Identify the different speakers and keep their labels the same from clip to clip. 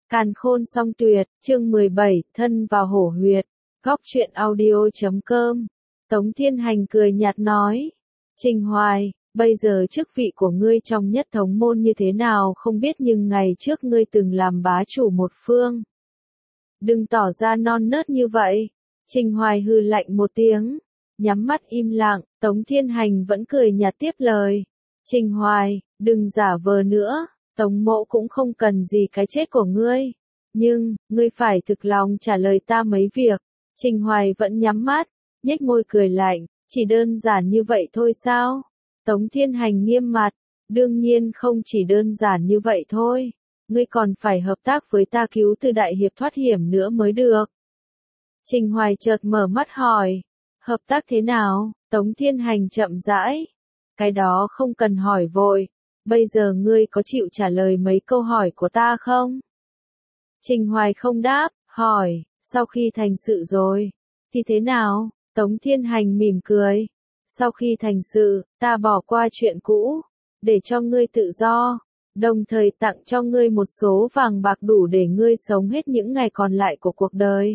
Speaker 1: Càn khôn song tuyệt, chương 17, thân vào hổ huyệt. Góc truyện audio.com. Tống Thiên Hành cười nhạt nói. Trình Hoài, bây giờ chức vị của ngươi trong nhất thống môn như thế nào không biết, nhưng ngày trước ngươi từng làm bá chủ một phương. Đừng tỏ ra non nớt như vậy. Trình Hoài hừ lạnh một tiếng, nhắm mắt im lặng. Tống Thiên Hành vẫn cười nhạt tiếp lời. Trình Hoài, đừng giả vờ nữa. Tống mộ cũng không cần gì cái chết của ngươi. Nhưng, ngươi phải thực lòng trả lời ta mấy việc. Trình Hoài vẫn nhắm mắt, nhếch môi cười lạnh. Chỉ đơn giản như vậy thôi sao? Tống Thiên Hành nghiêm mặt. Đương nhiên không chỉ đơn giản như vậy thôi. Ngươi còn phải hợp tác với ta cứu Từ Đại Hiệp thoát hiểm nữa mới được. Trình Hoài chợt mở mắt hỏi. Hợp tác thế nào? Tống Thiên Hành chậm rãi. Cái đó không cần hỏi vội. Bây giờ ngươi có chịu trả lời mấy câu hỏi của ta không? Trình Hoài không đáp, hỏi, sau khi thành sự rồi, thì thế nào? Tống Thiên Hành mỉm cười. Sau khi thành sự, ta bỏ qua chuyện cũ, để cho ngươi tự do, đồng thời tặng cho ngươi một số vàng bạc đủ để ngươi sống hết những ngày còn lại của cuộc đời.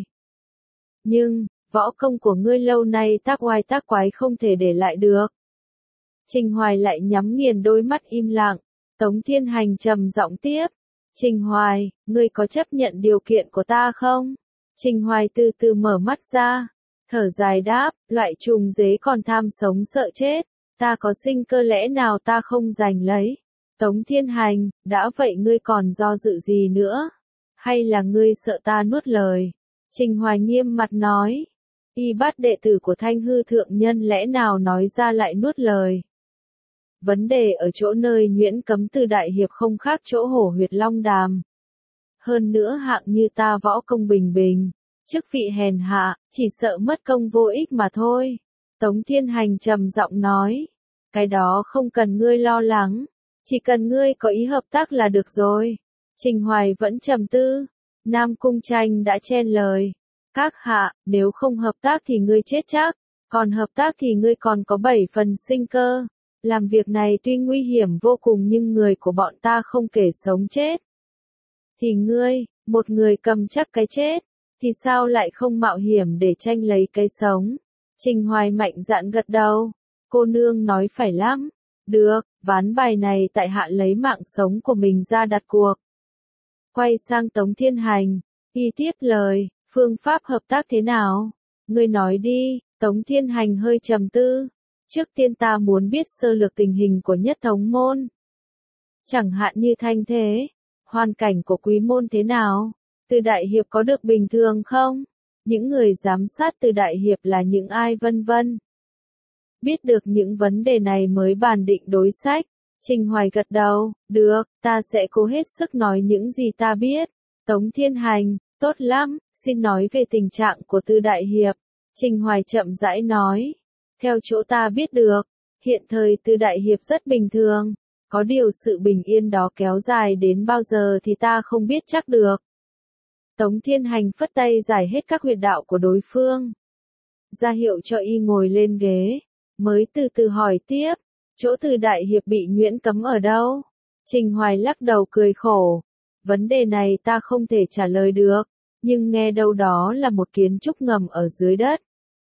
Speaker 1: Nhưng, võ công của ngươi lâu nay tác oai tác quái không thể để lại được. Trình Hoài lại nhắm nghiền đôi mắt im lặng. Tống Thiên Hành trầm giọng tiếp. Trình Hoài, ngươi có chấp nhận điều kiện của ta không? Trình Hoài từ từ mở mắt ra, thở dài đáp, loại trùng dế còn tham sống sợ chết, ta có sinh cơ lẽ nào ta không giành lấy? Tống Thiên Hành, đã vậy ngươi còn do dự gì nữa? Hay là ngươi sợ ta nuốt lời? Trình Hoài nghiêm mặt nói. Y bắt đệ tử của Thanh Hư Thượng Nhân lẽ nào nói ra lại nuốt lời? Vấn đề ở chỗ nơi nhuyễn cấm Từ Đại Hiệp không khác chỗ hổ huyệt long đàm. Hơn nữa hạng như ta võ công bình bình, chức vị hèn hạ, chỉ sợ mất công vô ích mà thôi. Tống Thiên Hành trầm giọng nói. Cái đó không cần ngươi lo lắng, chỉ cần ngươi có ý hợp tác là được rồi. Trình Hoài vẫn trầm tư. Nam Cung Tranh đã chen lời. Các hạ, nếu không hợp tác thì ngươi chết chắc, còn hợp tác thì ngươi còn có 7 phần sinh cơ. Làm việc này tuy nguy hiểm vô cùng nhưng người của bọn ta không kể sống chết. Thì ngươi, một người cầm chắc cái chết, thì sao lại không mạo hiểm để tranh lấy cái sống? Trình Hoài mạnh dạn gật đầu. Cô nương nói phải lắm. Được, ván bài này tại hạ lấy mạng sống của mình ra đặt cuộc. Quay sang Tống Thiên Hành, y tiếp lời, phương pháp hợp tác thế nào? Ngươi nói đi. Tống Thiên Hành hơi trầm tư. Trước tiên ta muốn biết sơ lược tình hình của nhất thống môn. Chẳng hạn như thanh thế, hoàn cảnh của quý môn thế nào? Từ Đại Hiệp có được bình thường không? Những người giám sát Từ Đại Hiệp là những ai vân vân? Biết được những vấn đề này mới bàn định đối sách. Trình Hoài gật đầu, được, ta sẽ cố hết sức nói những gì ta biết. Tống Thiên Hành, tốt lắm, xin nói về tình trạng của Từ Đại Hiệp. Trình Hoài chậm rãi nói. Theo chỗ ta biết được, hiện thời Từ Đại Hiệp rất bình thường, có điều sự bình yên đó kéo dài đến bao giờ thì ta không biết chắc được. Tống Thiên Hành phất tay giải hết các huyệt đạo của đối phương, ra hiệu cho y ngồi lên ghế, mới từ từ hỏi tiếp, chỗ Từ Đại Hiệp bị nhuyễn cấm ở đâu? Trình Hoài lắc đầu cười khổ, vấn đề này ta không thể trả lời được, nhưng nghe đâu đó là một kiến trúc ngầm ở dưới đất.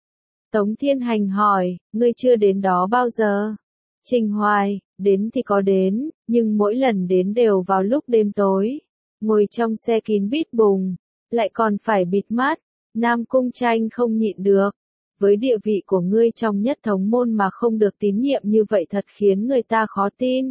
Speaker 1: Tống Thiên Hành hỏi, ngươi chưa đến đó bao giờ? Trình Hoài, đến thì có đến, nhưng mỗi lần đến đều vào lúc đêm tối. Ngồi trong xe kín bít bùng, lại còn phải bịt mắt. Nam Cung Tranh không nhịn được. Với địa vị của ngươi trong nhất thống môn mà không được tín nhiệm như vậy thật khiến người ta khó tin.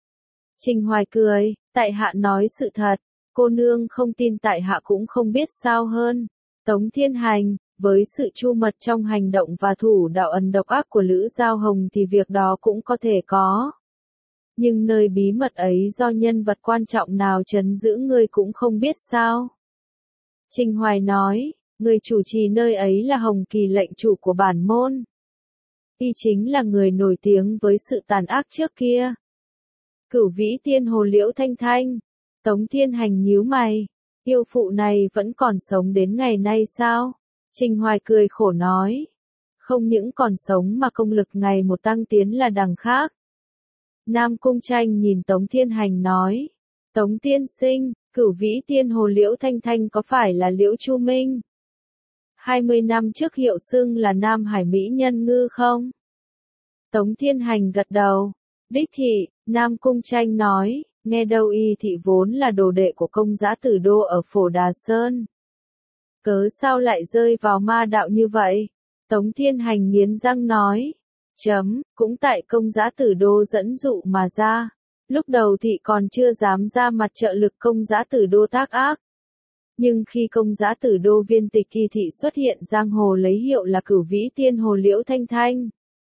Speaker 1: Trình Hoài cười, tại hạ nói sự thật, cô nương không tin tại hạ cũng không biết sao hơn. Tống Thiên Hành, với sự chu mật trong hành động và thủ đạo ẩn độc ác của Lữ Giao Hồng thì việc đó cũng có thể có. Nhưng nơi bí mật ấy do nhân vật quan trọng nào trấn giữ ngươi cũng không biết sao? Trình Hoài nói, người chủ trì nơi ấy là Hồng Kỳ lệnh chủ của bản môn. Y chính là người nổi tiếng với sự tàn ác trước kia. Cửu Vĩ Tiên Hồ Liễu Thanh Thanh. Tống Thiên Hành nhíu mày. Yêu phụ này vẫn còn sống đến ngày nay sao? Trình Hoài cười khổ nói. Không những còn sống mà công lực ngày một tăng tiến là đằng khác. Nam Cung Tranh nhìn Tống Thiên Hành nói. Tống tiên sinh, Cửu Vĩ Tiên Hồ Liễu Thanh Thanh có phải là Liễu Chu Minh? 20 năm trước hiệu xưng là Nam Hải Mỹ Nhân Ngư không? Tống Thiên Hành gật đầu. Đích thị, Nam Cung Tranh nói, nghe đâu y thị vốn là đồ đệ của công giá Tử Đô ở Phổ Đà Sơn. Cớ sao lại rơi vào ma đạo như vậy? Tống Thiên Hành nghiến răng nói. Cũng tại công giá Tử Đô dẫn dụ mà ra. Lúc đầu thị còn chưa dám ra mặt trợ lực công giá Tử Đô tác ác. Nhưng khi công giá Tử Đô viên tịch kỳ thị xuất hiện giang hồ lấy hiệu là Cửu Vĩ Tiên Hồ Liễu Thanh Thanh.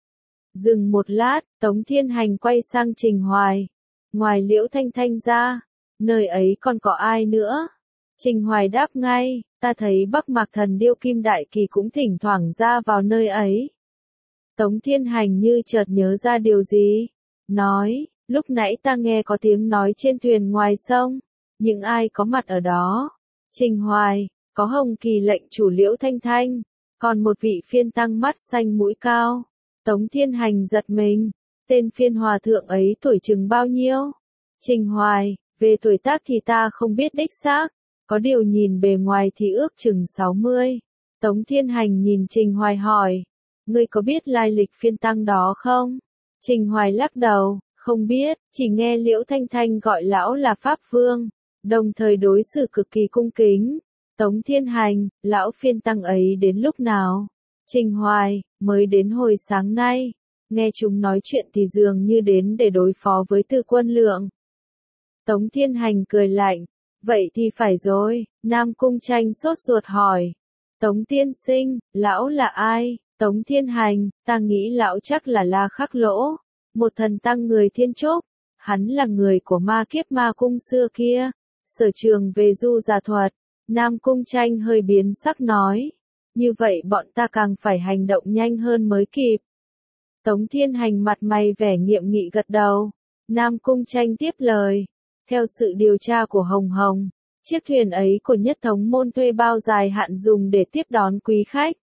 Speaker 1: Dừng một lát, Tống Thiên Hành quay sang Trình Hoài. Ngoài Liễu Thanh Thanh ra, nơi ấy còn có ai nữa? Trình Hoài đáp ngay, ta thấy Bắc Mạc Thần Điêu Kim Đại Kỳ cũng thỉnh thoảng ra vào nơi ấy. Tống Thiên Hành như chợt nhớ ra điều gì. Nói, lúc nãy ta nghe có tiếng nói trên thuyền ngoài sông. Những ai có mặt ở đó? Trình Hoài, có Hồng Kỳ lệnh chủ Liễu Thanh Thanh, còn một vị phiên tăng mắt xanh mũi cao. Tống Thiên Hành giật mình, tên phiên hòa thượng ấy tuổi chừng bao nhiêu? Trình Hoài, về tuổi tác thì ta không biết đích xác, có điều nhìn bề ngoài thì ước chừng 60. Tống Thiên Hành nhìn Trình Hoài hỏi, ngươi có biết lai lịch phiên tăng đó không? Trình Hoài lắc đầu, không biết, chỉ nghe Liễu Thanh Thanh gọi lão là Pháp Vương, đồng thời đối xử cực kỳ cung kính. Tống Thiên Hành, lão phiên tăng ấy đến lúc nào? Trình Hoài, mới đến hồi sáng nay, nghe chúng nói chuyện thì dường như đến để đối phó với Từ Quân Lượng. Tống Thiên Hành cười lạnh, vậy thì phải rồi, Nam Cung Tranh sốt ruột hỏi. Tống tiên sinh, lão là ai? Tống Thiên Hành, ta nghĩ lão chắc là La Khắc Lỗ, một thần tăng người Thiên Trúc, hắn là người của ma kiếp ma cung xưa kia, sở trường về du giả thuật. Nam Cung Tranh hơi biến sắc nói. Như vậy bọn ta càng phải hành động nhanh hơn mới kịp. Tống Thiên Hành mặt mày vẻ nghiêm nghị gật đầu. Nam Cung Tranh tiếp lời. Theo sự điều tra của Hồng Hồng, chiếc thuyền ấy của Nhất Thống Môn thuê bao dài hạn dùng để tiếp đón quý khách.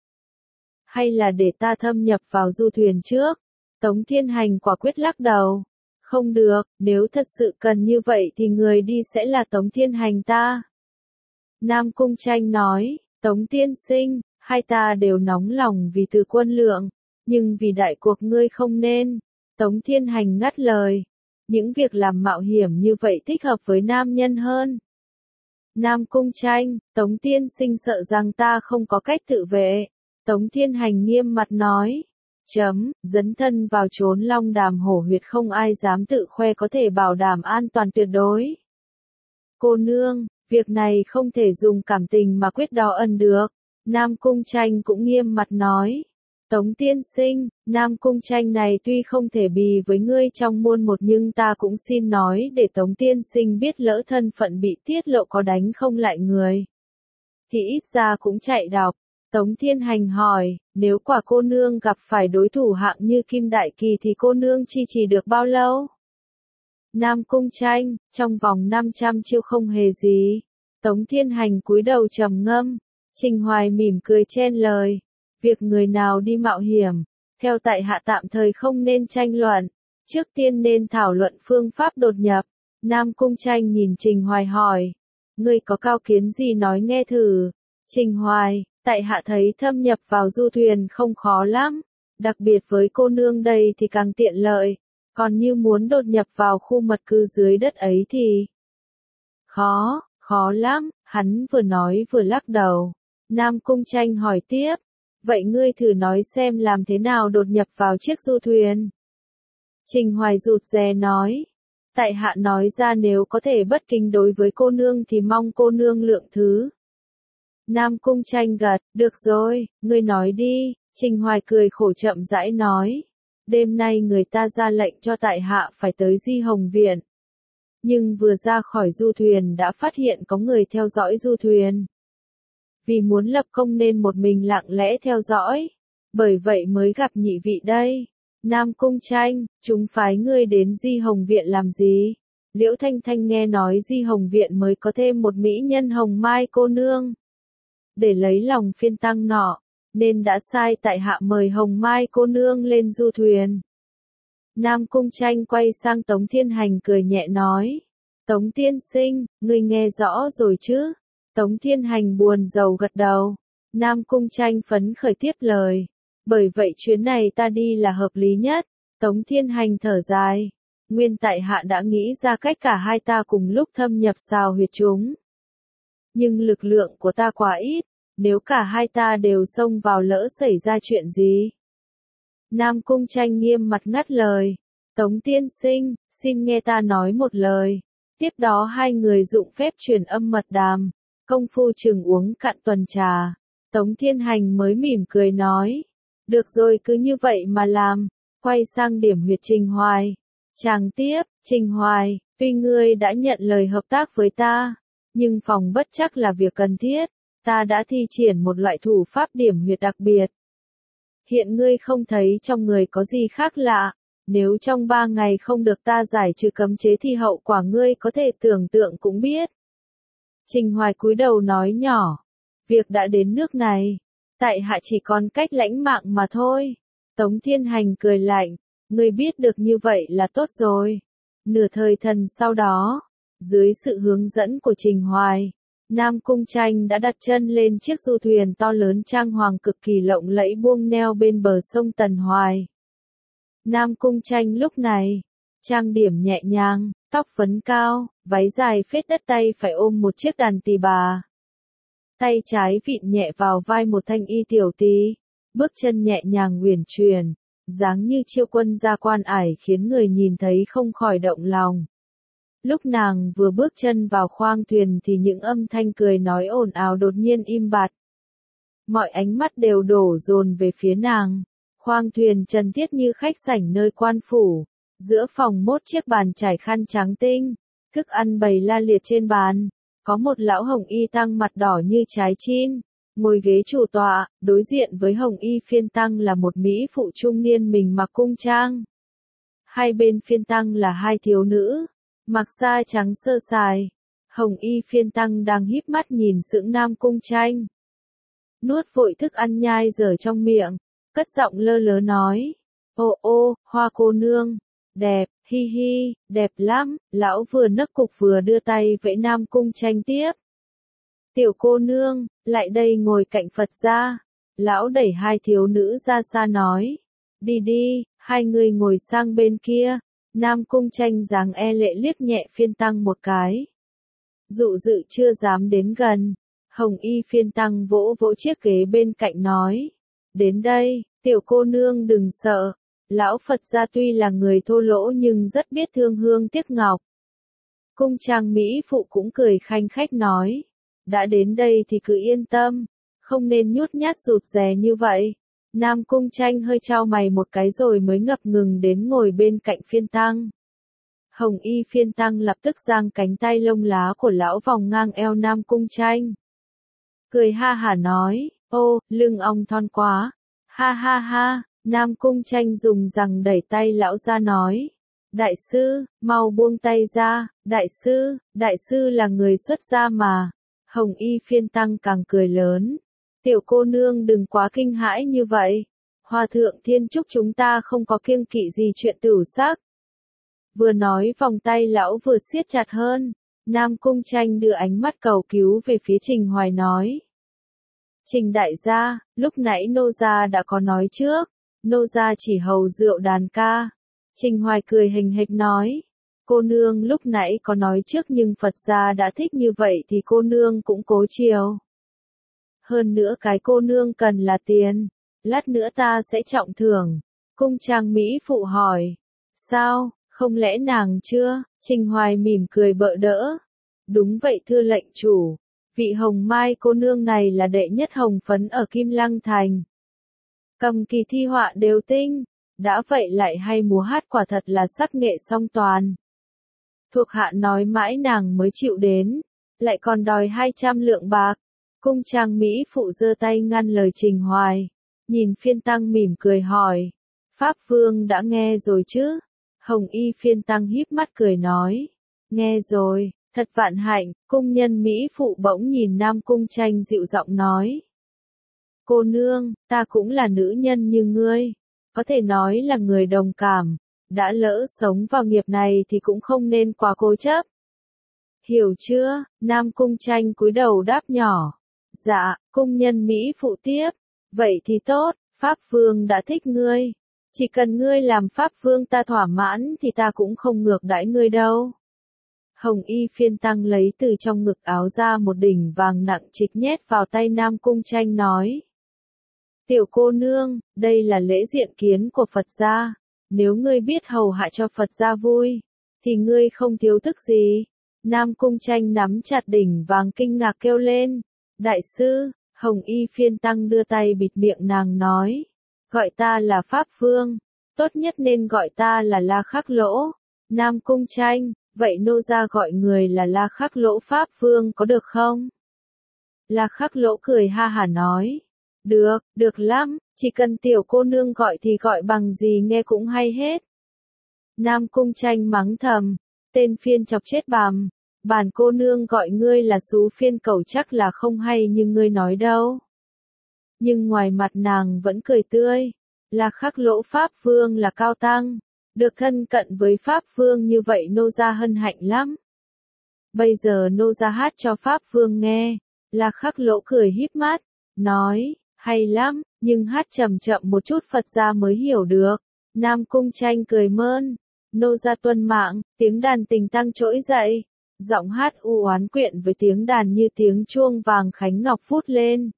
Speaker 1: Hay là để ta thâm nhập vào du thuyền trước? Tống Thiên Hành quả quyết lắc đầu. Không được, nếu thật sự cần như vậy thì người đi sẽ là Tống Thiên Hành ta. Nam Cung Tranh nói, Tống tiên sinh, hai ta đều nóng lòng vì Từ Quân Lượng, nhưng vì đại cuộc ngươi không nên. Tống Thiên Hành ngắt lời, những việc làm mạo hiểm như vậy thích hợp với nam nhân hơn. Nam Cung Tranh, Tống tiên sinh sợ rằng ta không có cách tự vệ. Tống Thiên Hành nghiêm mặt nói, dấn thân vào chốn Long Đàm Hổ Huyệt không ai dám tự khoe có thể bảo đảm an toàn tuyệt đối. Cô nương, việc này không thể dùng cảm tình mà quyết đo ân được. Nam Cung Tranh cũng nghiêm mặt nói. Tống tiên sinh, Nam Cung Tranh này tuy không thể bì với ngươi trong môn một nhưng ta cũng xin nói để Tống tiên sinh biết lỡ thân phận bị tiết lộ có đánh không lại người. Thì ít ra cũng chạy đọc. Tống Thiên Hành hỏi, nếu quả cô nương gặp phải đối thủ hạng như Kim Đại Kỳ thì cô nương chi trì được bao lâu? Nam Cung Tranh, trong vòng 500 chiêu không hề gì. Tống Thiên Hành cúi đầu trầm ngâm. Trình Hoài mỉm cười chen lời. Việc người nào đi mạo hiểm, theo tại hạ tạm thời không nên tranh luận. Trước tiên nên thảo luận phương pháp đột nhập. Nam Cung Tranh nhìn Trình Hoài hỏi. Ngươi có cao kiến gì nói nghe thử. Trình Hoài, tại hạ thấy thâm nhập vào du thuyền không khó lắm. Đặc biệt với cô nương đây thì càng tiện lợi. Còn như muốn đột nhập vào khu mật cư dưới đất ấy thì khó lắm, hắn vừa nói vừa lắc đầu. Nam Cung Tranh hỏi tiếp, vậy ngươi thử nói xem làm thế nào đột nhập vào chiếc du thuyền. Trình Hoài rụt rè nói, tại hạ nói ra nếu có thể bất kính đối với cô nương thì mong cô nương lượng thứ. Nam Cung Tranh gật, được rồi, ngươi nói đi. Trình Hoài cười khổ chậm rãi nói, đêm nay người ta ra lệnh cho tại hạ phải tới Di Hồng Viện. Nhưng vừa ra khỏi du thuyền đã phát hiện có người theo dõi du thuyền. Vì muốn lập công nên một mình lặng lẽ theo dõi. Bởi vậy mới gặp nhị vị đây. Nam Cung Tranh, chúng phái ngươi đến Di Hồng Viện làm gì? Liễu Thanh Thanh nghe nói Di Hồng Viện mới có thêm một mỹ nhân Hồng Mai cô nương. Để lấy lòng phiên tăng nọ, nên đã sai tại hạ mời Hồng Mai cô nương lên du thuyền. Nam Cung Tranh quay sang Tống Thiên Hành cười nhẹ nói. Tống tiên sinh, ngươi nghe rõ rồi chứ? Tống Thiên Hành buồn rầu gật đầu. Nam Cung Tranh phấn khởi tiếp lời. Bởi vậy chuyến này ta đi là hợp lý nhất. Tống Thiên Hành thở dài. Nguyên tại hạ đã nghĩ ra cách cả hai ta cùng lúc thâm nhập xào huyệt chúng. Nhưng lực lượng của ta quá ít, nếu cả hai ta đều xông vào lỡ xảy ra chuyện gì? Nam Cung Tranh nghiêm mặt ngắt lời. Tống tiên sinh, xin nghe ta nói một lời. Tiếp đó hai người dụng phép truyền âm mật đàm. Công phu chừng uống cạn tuần trà. Tống Thiên Hành mới mỉm cười nói. Được rồi, cứ như vậy mà làm. Quay sang điểm huyệt Trình Hoài. Chàng tiếp, Trình Hoài, tuy ngươi đã nhận lời hợp tác với ta, nhưng phòng bất chắc là việc cần thiết. Ta đã thi triển một loại thủ pháp điểm huyệt đặc biệt. Hiện ngươi không thấy trong người có gì khác lạ. Nếu trong 3 ngày không được ta giải trừ cấm chế thì hậu quả ngươi có thể tưởng tượng cũng biết. Trình Hoài cúi đầu nói nhỏ. Việc đã đến nước này. Tại hạ chỉ còn cách lãnh mạng mà thôi. Tống Thiên Hành cười lạnh. Ngươi biết được như vậy là tốt rồi. Nửa thời thần sau đó, dưới sự hướng dẫn của Trình Hoài, Nam Cung Tranh đã đặt chân lên chiếc du thuyền to lớn trang hoàng cực kỳ lộng lẫy buông neo bên bờ sông Tần Hoài. Nam Cung Tranh lúc này, trang điểm nhẹ nhàng, tóc phấn cao, váy dài phết đất, tay phải ôm một chiếc đàn tỳ bà. Tay trái vịn nhẹ vào vai một thanh y tiểu tí, bước chân nhẹ nhàng uyển chuyển, dáng như chiêu quân gia quan ải khiến người nhìn thấy không khỏi động lòng. Lúc nàng vừa bước chân vào khoang thuyền thì những âm thanh cười nói ồn ào đột nhiên im bặt. Mọi ánh mắt đều đổ dồn về phía nàng. Khoang thuyền trần thiết như khách sảnh nơi quan phủ. Giữa phòng mốt chiếc bàn trải khăn trắng tinh. Thức ăn bày la liệt trên bàn. Có một lão hồng y tăng mặt đỏ như trái chín. Ngồi ghế chủ tọa, đối diện với hồng y phiên tăng là một mỹ phụ trung niên mình mặc cung trang. Hai bên phiên tăng là hai thiếu nữ, mặc sa trắng sơ sài. Hồng y phiên tăng đang híp mắt nhìn sững Nam Cung Tranh. Nuốt vội thức ăn nhai dở trong miệng, cất giọng lơ lớ nói. Ô ô, Hoa cô nương, đẹp, hi hi, đẹp lắm. Lão vừa nấc cục vừa đưa tay vẫy Nam Cung Tranh tiếp. Tiểu cô nương, lại đây ngồi cạnh Phật gia. Lão đẩy hai thiếu nữ ra xa nói. Đi đi, hai người ngồi sang bên kia. Nam Cung Tranh dáng e lệ liếc nhẹ phiên tăng một cái. Dụ dự chưa dám đến gần. Hồng y phiên tăng vỗ vỗ chiếc ghế bên cạnh nói. Đến đây, tiểu cô nương đừng sợ. Lão Phật gia tuy là người thô lỗ nhưng rất biết thương hương tiếc ngọc. Cung trang mỹ phụ cũng cười khanh khách nói. Đã đến đây thì cứ yên tâm, không nên nhút nhát rụt rè như vậy. Nam Cung Tranh hơi chau mày một cái rồi mới ngập ngừng đến ngồi bên cạnh phiên tăng. Hồng y phiên tăng lập tức giang cánh tay lông lá của lão vòng ngang eo Nam Cung Tranh. Cười ha hả nói, ô, lưng ông thon quá. Ha ha ha, Nam Cung Tranh dùng rằng đẩy tay lão ra nói. Đại sư, mau buông tay ra, đại sư là người xuất gia mà. Hồng y phiên tăng càng cười lớn. Tiểu cô nương đừng quá kinh hãi như vậy. Hòa thượng Thiên Trúc chúng ta không có kiêng kỵ gì chuyện tửu sắc. Vừa nói vòng tay lão vừa siết chặt hơn. Nam Cung Tranh đưa ánh mắt cầu cứu về phía Trình Hoài nói. Trình đại gia, lúc nãy nô gia đã có nói trước. Nô gia chỉ hầu rượu đàn ca. Trình Hoài cười hình hịch nói. Cô nương lúc nãy có nói trước nhưng Phật gia đã thích như vậy thì cô nương cũng cố chiều. Hơn nữa cái cô nương cần là tiền. Lát nữa ta sẽ trọng thưởng. Cung trang mỹ phụ hỏi. Sao, không lẽ nàng chưa? Trình Hoài mỉm cười bợ đỡ. Đúng vậy thưa lệnh chủ. Vị hồng mai cô nương này là đệ nhất hồng phấn ở Kim Lăng Thành. Cầm kỳ thi họa đều tinh. Đã vậy lại hay múa hát quả thật là sắc nghệ song toàn. Thuộc hạ nói mãi nàng mới chịu đến. Lại còn đòi 200 lượng bạc. Cung trang mỹ phụ giơ tay ngăn lời Trình Hoài. Nhìn phiên tăng mỉm cười hỏi. Pháp vương đã nghe rồi chứ? Hồng y phiên tăng híp mắt cười nói. Nghe rồi, thật vạn hạnh. Cung nhân mỹ phụ bỗng nhìn Nam Cung Tranh dịu giọng nói. Cô nương, ta cũng là nữ nhân như ngươi. Có thể nói là người đồng cảm. Đã lỡ sống vào nghiệp này thì cũng không nên quá cố chấp. Hiểu chưa? Nam Cung Tranh cúi đầu đáp nhỏ. Dạ, cung nhân Mỹ phụ tiếp. Vậy thì tốt, Pháp Vương đã thích ngươi. Chỉ cần ngươi làm Pháp Vương ta thỏa mãn thì ta cũng không ngược đãi ngươi đâu. Hồng Y Phiên Tăng lấy từ trong ngực áo ra một đỉnh vàng nặng trịch nhét vào tay Nam Cung Tranh nói. Tiểu cô nương, đây là lễ diện kiến của Phật gia. Nếu ngươi biết hầu hạ cho Phật gia vui, thì ngươi không thiếu thức gì. Nam Cung Tranh nắm chặt đỉnh vàng kinh ngạc kêu lên. Đại sư, Hồng Y Phiên Tăng đưa tay bịt miệng nàng nói. Gọi ta là Pháp Vương, tốt nhất nên gọi ta là La Khắc Lỗ. Nam Cung Tranh, vậy nô gia gọi người là La Khắc Lỗ Pháp Vương có được không? La Khắc Lỗ cười ha hả nói. Được, được lắm, chỉ cần tiểu cô nương gọi thì gọi bằng gì nghe cũng hay hết. Nam Cung Tranh mắng thầm, tên phiên chọc chết bằm, bản cô nương gọi ngươi là xú phiên cẩu chắc là không hay như ngươi nói đâu. Nhưng ngoài mặt nàng vẫn cười tươi, là Khắc Lỗ Pháp Vương là cao tăng, được thân cận với Pháp Vương như vậy nô gia hân hạnh lắm. Bây giờ nô gia hát cho Pháp Vương nghe, là Khắc Lỗ cười híp mắt, nói, hay lắm, nhưng hát chậm chậm một chút Phật gia mới hiểu được. Nam Cung Tranh cười mơn, nô gia tuân mạng, tiếng đàn tình tăng trỗi dậy, giọng hát u oán quyện với tiếng đàn như tiếng chuông vàng khánh ngọc phút lên.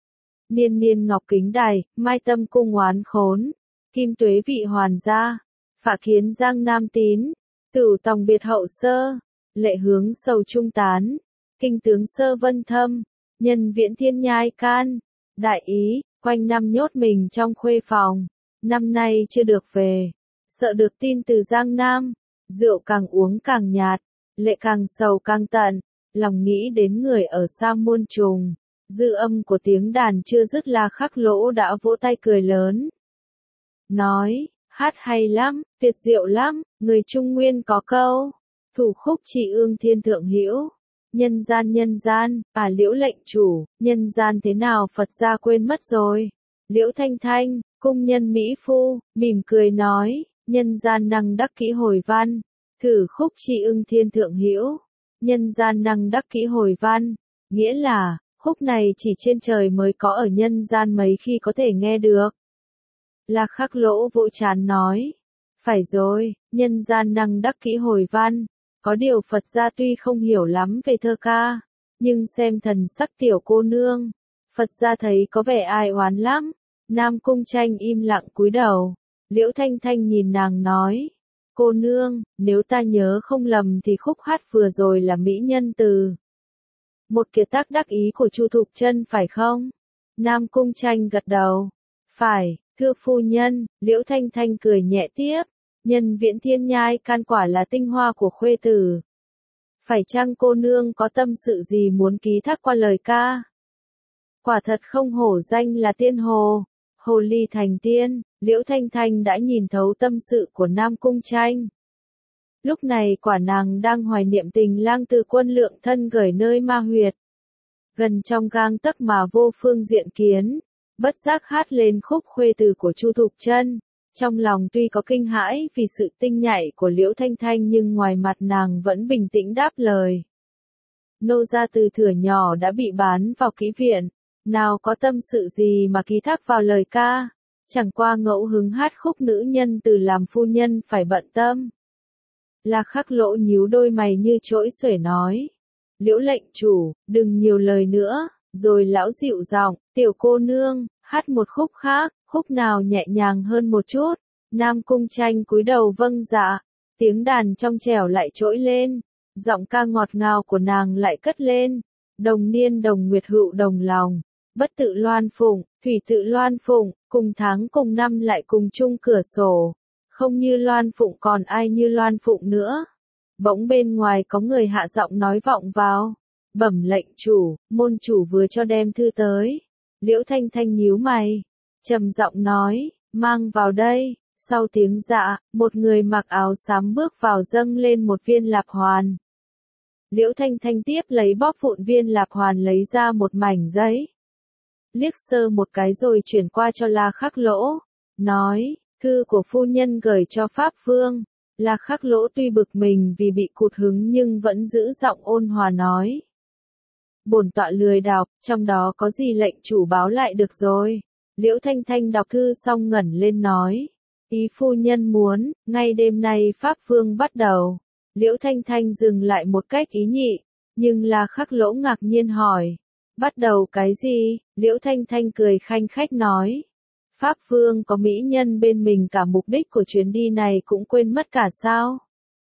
Speaker 1: Niên niên ngọc kính đài, mai tâm cung oán khốn, kim tuế vị hoàn gia, phạ kiến giang nam tín, cửu tòng biệt hậu sơ, lệ hướng sầu trung tán, kinh tướng sơ vân thâm, nhân viễn thiên nhai can, đại ý, quanh năm nhốt mình trong khuê phòng, năm nay chưa được về, sợ được tin từ giang nam, rượu càng uống càng nhạt, lệ càng sầu càng tận, lòng nghĩ đến người ở xa muôn trùng. Dư âm của tiếng đàn chưa dứt La Khắc Lỗ đã vỗ tay cười lớn. Nói, hát hay lắm, tuyệt diệu lắm, người Trung Nguyên có câu. Thủ khúc chỉ ương thiên thượng hữu. Nhân gian, Liễu lệnh chủ, nhân gian thế nào Phật gia quên mất rồi. Liễu Thanh Thanh, cung nhân Mỹ Phu, mỉm cười nói, nhân gian năng đắc kỹ hồi văn. Thử khúc chỉ ương thiên thượng hữu. Nhân gian năng đắc kỹ hồi văn, nghĩa là, khúc này chỉ trên trời mới có ở nhân gian mấy khi có thể nghe được. La Khắc Lỗ vỗ trán nói. Phải rồi, nhân gian năng đắc kỹ hồi văn. Có điều Phật gia tuy không hiểu lắm về thơ ca, nhưng xem thần sắc tiểu cô nương, Phật gia thấy có vẻ ai oán lắm. Nam Cung Tranh im lặng cúi đầu. Liễu Thanh Thanh nhìn nàng nói. Cô nương, nếu ta nhớ không lầm thì khúc hát vừa rồi là mỹ nhân từ một kiệt tác đắc ý của Chu Thục Chân phải không? Nam Cung Tranh gật đầu. Phải, thưa phu nhân, Liễu Thanh Thanh cười nhẹ tiếp. Nhân viễn thiên nhai can quả là tinh hoa của khuê tử. Phải chăng cô nương có tâm sự gì muốn ký thác qua lời ca? Quả thật không hổ danh là tiên hồ. Hồ ly thành tiên, Liễu Thanh Thanh đã nhìn thấu tâm sự của Nam Cung Tranh. Lúc này quả nàng đang hoài niệm tình lang từ quân lượng thân gửi nơi ma huyệt. Gần trong gang tấc mà vô phương diện kiến, bất giác hát lên khúc khuê từ của Chu Thục Chân. Trong lòng tuy có kinh hãi vì sự tinh nhạy của Liễu Thanh Thanh nhưng ngoài mặt nàng vẫn bình tĩnh đáp lời. Nô gia từ thuở nhỏ đã bị bán vào kỹ viện, nào có tâm sự gì mà ký thác vào lời ca, chẳng qua ngẫu hứng hát khúc nữ nhân từ làm phu nhân phải bận tâm. La Khắc Lỗ nhíu đôi mày như trỗi xuể nói. Liễu lệnh chủ, đừng nhiều lời nữa, rồi lão dịu giọng, tiểu cô nương, hát một khúc khác, khúc nào nhẹ nhàng hơn một chút. Nam Cung Tranh cúi đầu vâng dạ, tiếng đàn trong trẻo lại trỗi lên, giọng ca ngọt ngào của nàng lại cất lên. Đồng niên đồng nguyệt hữu đồng lòng, bất tự loan phụng, thủy tự loan phụng, cùng tháng cùng năm lại cùng chung cửa sổ. Không như loan phụng còn ai như loan phụng nữa. Bỗng bên ngoài có người hạ giọng nói vọng vào. Bẩm lệnh chủ, môn chủ vừa cho đem thư tới. Liễu Thanh Thanh nhíu mày, trầm giọng nói, mang vào đây. Sau tiếng dạ, một người mặc áo xám bước vào dâng lên một viên lạp hoàn. Liễu Thanh Thanh tiếp lấy bóp vụn viên lạp hoàn lấy ra một mảnh giấy. Liếc sơ một cái rồi chuyển qua cho La Khắc Lỗ. Nói, thư của phu nhân gửi cho Pháp Vương. La Khắc Lỗ tuy bực mình vì bị cụt hứng nhưng vẫn giữ giọng ôn hòa nói. Bổn tọa lười đọc, trong đó có gì lệnh chủ báo lại được rồi. Liễu Thanh Thanh đọc thư xong ngẩng lên nói. Ý phu nhân muốn, ngay đêm nay Pháp Vương bắt đầu. Liễu Thanh Thanh dừng lại một cách ý nhị, nhưng La Khắc Lỗ ngạc nhiên hỏi. Bắt đầu cái gì? Liễu Thanh Thanh cười khanh khách nói. Pháp Vương có mỹ nhân bên mình cả mục đích của chuyến đi này cũng quên mất cả sao?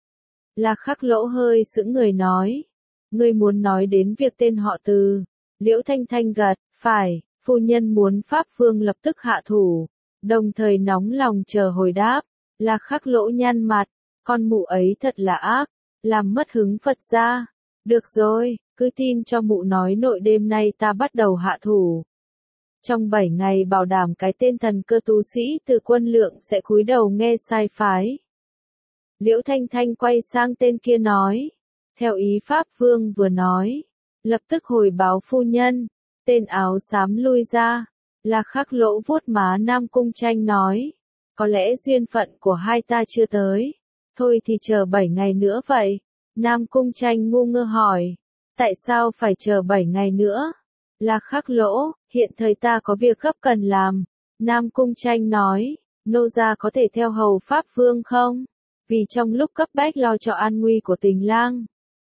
Speaker 1: La Khắc Lỗ hơi sững người nói. Ngươi muốn nói đến việc tên họ Từ. Liễu Thanh Thanh gật, phải, phu nhân muốn Pháp Vương lập tức hạ thủ. Đồng thời nóng lòng chờ hồi đáp. La Khắc Lỗ nhăn mặt, con mụ ấy thật là ác, làm mất hứng Phật gia. Được rồi, cứ tin cho mụ nói nội đêm nay ta bắt đầu hạ thủ. Trong 7 ngày bảo đảm cái tên thần cơ tu sĩ từ quân lượng sẽ cúi đầu nghe sai phái. Liễu Thanh Thanh quay sang tên kia nói. Theo ý Pháp Vương vừa nói. Lập tức hồi báo phu nhân. Tên áo xám lui ra. La Khắc Lỗ vuốt má Nam Cung Tranh nói. Có lẽ duyên phận của hai ta chưa tới. Thôi thì chờ 7 ngày nữa vậy. Nam Cung Tranh ngu ngơ hỏi. Tại sao phải chờ 7 ngày nữa? La Khắc Lỗ, hiện thời ta có việc gấp cần làm. Nam Cung Tranh nói. Nô gia có thể theo hầu Pháp Vương không? Vì trong lúc cấp bách lo cho an nguy của tình lang.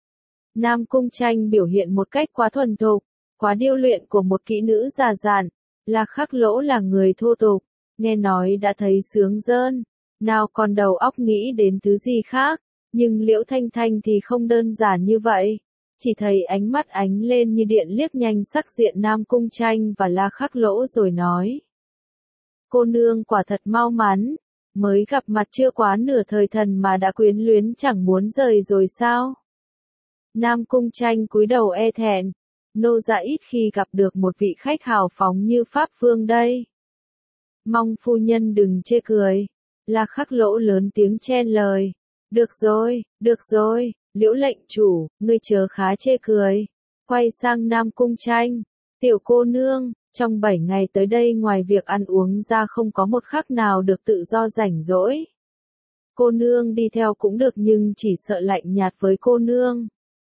Speaker 1: Nam Cung Tranh biểu hiện một cách quá thuần thục, quá điêu luyện của một kỹ nữ già dặn. La Khắc Lỗ là người thô tục, nghe nói đã thấy sướng rơn, nào còn đầu óc nghĩ đến thứ gì khác, nhưng Liễu Thanh Thanh thì không đơn giản như vậy, chỉ thấy ánh mắt ánh lên như điện liếc nhanh sắc diện Nam Cung Tranh và La Khắc Lỗ rồi nói. Cô nương quả thật mau mắn, mới gặp mặt chưa quá nửa thời thần mà đã quyến luyến chẳng muốn rời rồi sao? Nam Cung Tranh cúi đầu e thẹn. Nô gia ít khi gặp được một vị khách hào phóng như Pháp Vương đây. Mong phu nhân đừng chê cười. La Khắc Lỗ lớn tiếng chen lời. Được rồi, Liễu lệnh chủ, ngươi chớ khá chê cười. Quay sang Nam Cung Tranh. Tiểu cô nương, trong 7 ngày tới đây ngoài việc ăn uống ra không có một khắc nào được tự do rảnh rỗi. Cô nương đi theo cũng được nhưng chỉ sợ lạnh nhạt với cô nương.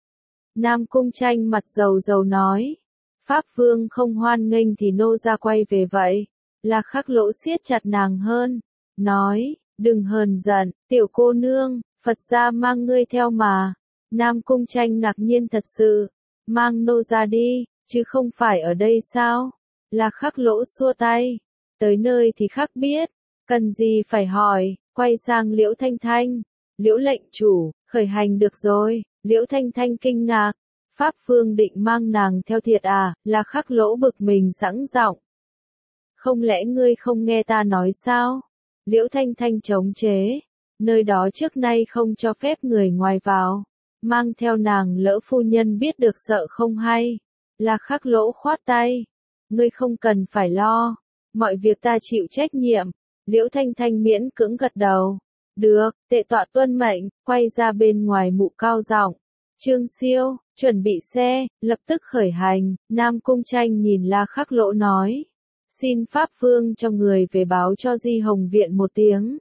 Speaker 1: Nam Cung Tranh mặt dầu dầu nói. Pháp Vương không hoan nghênh thì nô gia quay về vậy. La Khắc Lỗ siết chặt nàng hơn. Nói, đừng hờn giận, tiểu cô nương, Phật gia mang ngươi theo mà. Nam Cung Tranh ngạc nhiên thật sự. Mang nô gia đi, chứ không phải ở đây sao? La Khắc Lỗ xua tay. Tới nơi thì khắc biết. Cần gì phải hỏi, quay sang Liễu Thanh Thanh. Liễu lệnh chủ, khởi hành được rồi. Liễu Thanh Thanh kinh ngạc. Pháp Vương định mang nàng theo thiệt à? La Khắc Lỗ bực mình sẵn giọng. Không lẽ ngươi không nghe ta nói sao? Liễu Thanh Thanh chống chế. Nơi đó trước nay không cho phép người ngoài vào. Mang theo nàng lỡ phu nhân biết được sợ không hay. La Khắc Lỗ khoát tay. Ngươi không cần phải lo. Mọi việc ta chịu trách nhiệm. Liễu Thanh Thanh miễn cưỡng gật đầu. Được, tệ tọa tuân mệnh, quay ra bên ngoài mụ cao giọng. Trương Siêu, chuẩn bị xe, lập tức khởi hành. Nam Cung Tranh nhìn La Khắc Lỗ nói. Xin Pháp Vương cho người về báo cho Di Hồng Viện một tiếng.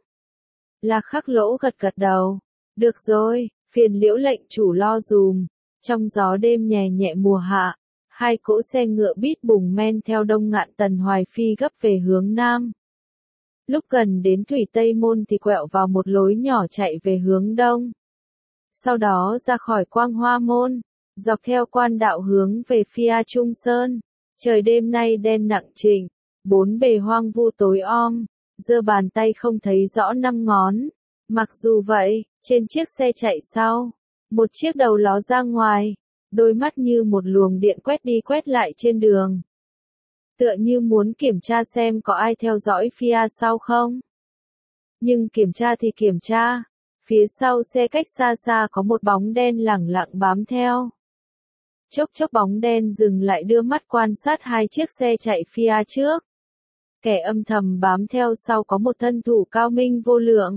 Speaker 1: La Khắc Lỗ gật gật đầu. Được rồi, phiền Liễu lệnh chủ lo dùm. Trong gió đêm nhẹ nhẹ mùa hạ, hai cỗ xe ngựa bít bùng men theo Đông Ngạn Tần Hoài Phi gấp về hướng Nam. Lúc gần đến Thủy Tây Môn thì quẹo vào một lối nhỏ chạy về hướng Đông. Sau đó ra khỏi Quang Hoa Môn, dọc theo quan đạo hướng về phía Trung Sơn. Trời đêm nay đen nặng trịch, bốn bề hoang vu tối om, giơ bàn tay không thấy rõ 5 ngón. Mặc dù vậy, trên chiếc xe chạy sau, một chiếc đầu ló ra ngoài, đôi mắt như một luồng điện quét đi quét lại trên đường. Tựa như muốn kiểm tra xem có ai theo dõi phía sau không. Nhưng kiểm tra thì kiểm tra, phía sau xe cách xa xa có một bóng đen lẳng lặng bám theo. Chốc chốc bóng đen dừng lại đưa mắt quan sát hai chiếc xe chạy phía trước. Kẻ âm thầm bám theo sau có một thân thủ cao minh vô lượng.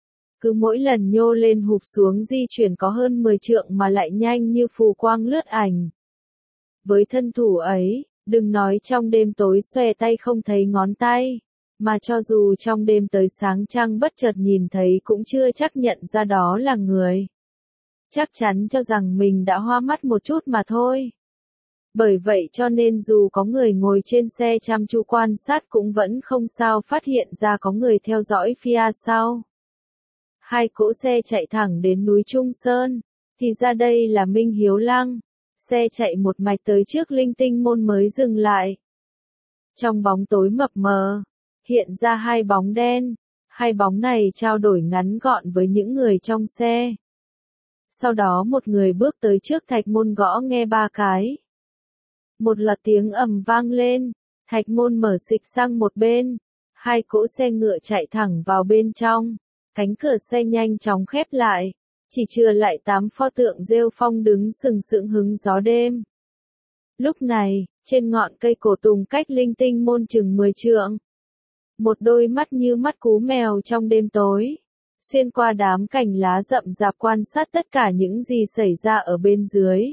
Speaker 1: Cứ mỗi lần nhô lên hụp xuống di chuyển có hơn 10 trượng mà lại nhanh như phù quang lướt ảnh. Với thân thủ ấy, đừng nói trong đêm tối xòe tay không thấy ngón tay, mà cho dù trong đêm tới sáng trăng bất chợt nhìn thấy cũng chưa chắc nhận ra đó là người. Chắc chắn cho rằng mình đã hoa mắt một chút mà thôi. Bởi vậy cho nên dù có người ngồi trên xe chăm chú quan sát cũng vẫn không sao phát hiện ra có người theo dõi phía sau. Hai cỗ xe chạy thẳng đến núi Trung Sơn, thì ra đây là Minh Hiếu Lăng. Xe chạy một mạch tới trước Linh Tinh Môn mới dừng lại. Trong bóng tối mập mờ, hiện ra hai bóng đen, hai bóng này trao đổi ngắn gọn với những người trong xe. Sau đó một người bước tới trước thạch môn gõ nghe 3 cái. Một loạt tiếng ầm vang lên, thạch môn mở xịch sang một bên, hai cỗ xe ngựa chạy thẳng vào bên trong, cánh cửa xe nhanh chóng khép lại, chỉ chừa lại 8 pho tượng rêu phong đứng sừng sững hứng gió đêm. Lúc này, trên ngọn cây cổ tùng cách Linh Tinh Môn chừng 10 trượng, một đôi mắt như mắt cú mèo trong đêm tối, xuyên qua đám cành lá rậm rạp quan sát tất cả những gì xảy ra ở bên dưới.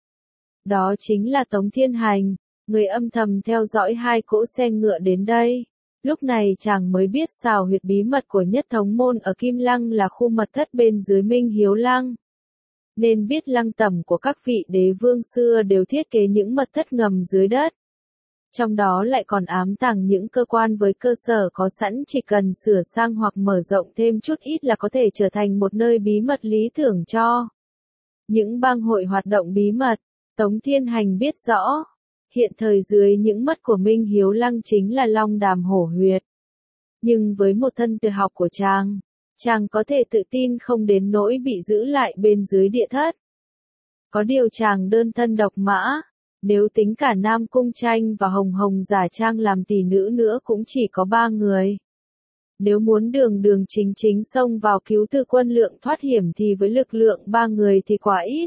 Speaker 1: Đó chính là Tống Thiên Hành, người âm thầm theo dõi hai cỗ xe ngựa đến đây. Lúc này chàng mới biết xào huyệt bí mật của Nhất Thống Môn ở Kim Lăng là khu mật thất bên dưới Minh Hiếu Lăng. Nên biết lăng tẩm của các vị đế vương xưa đều thiết kế những mật thất ngầm dưới đất. Trong đó lại còn ám tàng những cơ quan với cơ sở có sẵn, chỉ cần sửa sang hoặc mở rộng thêm chút ít là có thể trở thành một nơi bí mật lý tưởng cho những bang hội hoạt động bí mật. Tống Thiên Hành biết rõ, hiện thời dưới những mắt của Minh Hiếu Lăng chính là Long Đàm Hổ Huyệt. Nhưng với một thân tự học của chàng có thể tự tin không đến nỗi bị giữ lại bên dưới địa thất. Có điều chàng đơn thân độc mã, nếu tính cả Nam Cung Tranh và Hồng Hồng giả trang làm tỷ nữ nữa cũng chỉ có 3 người. Nếu muốn đường đường chính chính xông vào cứu Tư Quân Lượng thoát hiểm thì với lực lượng 3 người thì quá ít.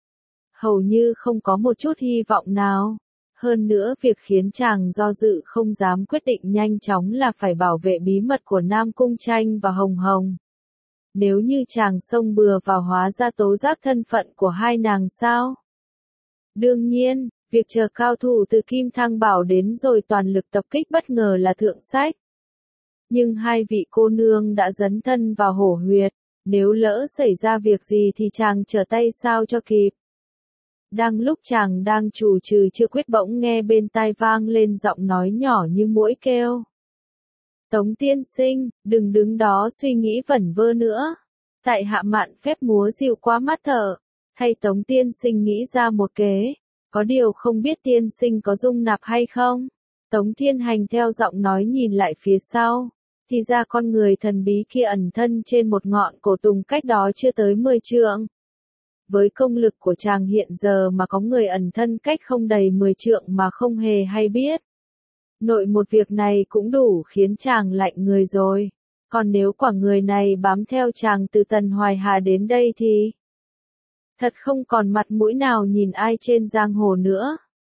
Speaker 1: Hầu như không có một chút hy vọng nào. Hơn nữa việc khiến chàng do dự không dám quyết định nhanh chóng là phải bảo vệ bí mật của Nam Cung Tranh và Hồng Hồng. Nếu như chàng xông bừa vào hóa ra tố giác thân phận của hai nàng sao? Đương nhiên, việc chờ cao thủ từ Kim Thang Bảo đến rồi toàn lực tập kích bất ngờ là thượng sách. Nhưng hai vị cô nương đã dấn thân vào hổ huyệt, nếu lỡ xảy ra việc gì thì chàng trở tay sao cho kịp. Đang lúc chàng đang chủ trừ chưa quyết bỗng nghe bên tai vang lên giọng nói nhỏ như muỗi kêu. Tống tiên sinh, đừng đứng đó suy nghĩ vẩn vơ nữa. Tại hạ mạn phép múa dịu quá mắt thợ, hay Tống tiên sinh nghĩ ra một kế, có điều không biết tiên sinh có dung nạp hay không. Tống Thiên Hành theo giọng nói nhìn lại phía sau, thì ra con người thần bí kia ẩn thân trên một ngọn cổ tùng cách đó chưa tới 10 trượng. Với công lực của chàng hiện giờ mà có người ẩn thân cách không đầy 10 trượng mà không hề hay biết. Nội một việc này cũng đủ khiến chàng lạnh người rồi. Còn nếu quả người này bám theo chàng từ Tần Hoài Hà đến đây thì thật không còn mặt mũi nào nhìn ai trên giang hồ nữa.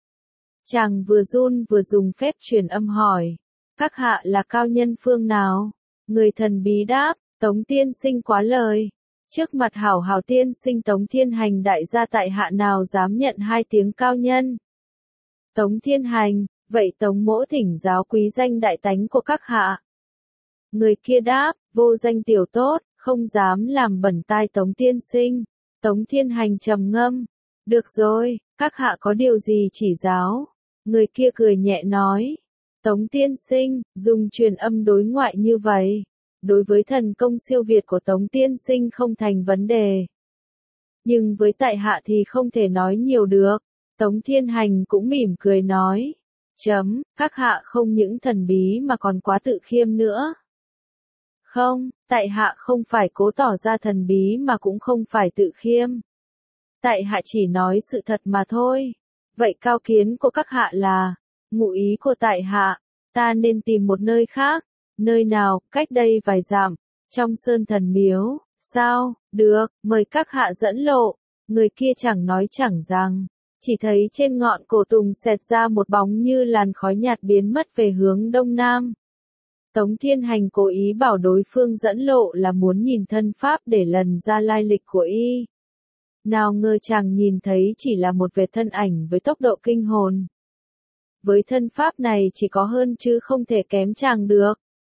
Speaker 1: Chàng vừa run vừa dùng phép truyền âm hỏi. Các hạ là cao nhân phương nào? Người thần bí đáp, Tống tiên sinh quá lời. Trước mặt hảo hảo tiên sinh Tống Thiên Hành đại gia tại hạ nào dám nhận 2 tiếng cao nhân. Tống Thiên Hành, vậy Tống mỗ thỉnh giáo quý danh đại tánh của các hạ. Người kia đáp, vô danh tiểu tốt, không dám làm bẩn tai Tống tiên sinh. Tống Thiên Hành trầm ngâm, được rồi, các hạ có điều gì chỉ giáo. Người kia cười nhẹ nói, Tống tiên sinh, dùng truyền âm đối ngoại như vậy. Đối với thần công siêu việt của Tống tiên sinh không thành vấn đề. Nhưng với tại hạ thì không thể nói nhiều được. Tống Thiên Hành cũng mỉm cười nói. Các hạ không những thần bí mà còn quá tự khiêm nữa. Không, tại hạ không phải cố tỏ ra thần bí mà cũng không phải tự khiêm. Tại hạ chỉ nói sự thật mà thôi. Vậy cao kiến của các hạ là, ngụ ý của tại hạ, ta nên tìm một nơi khác. Nơi nào, cách đây vài dặm, trong sơn thần miếu, sao, được, mời các hạ dẫn lộ. Người kia chẳng nói chẳng rằng, chỉ thấy trên ngọn cổ tùng xẹt ra một bóng như làn khói nhạt biến mất về hướng đông nam. Tống Thiên Hành cố ý bảo đối phương dẫn lộ là muốn nhìn thân pháp để lần ra lai lịch của y. Nào ngờ chàng nhìn thấy chỉ là một vệt thân ảnh với tốc độ kinh hồn. Với thân pháp này chỉ có hơn chứ không thể kém chàng được.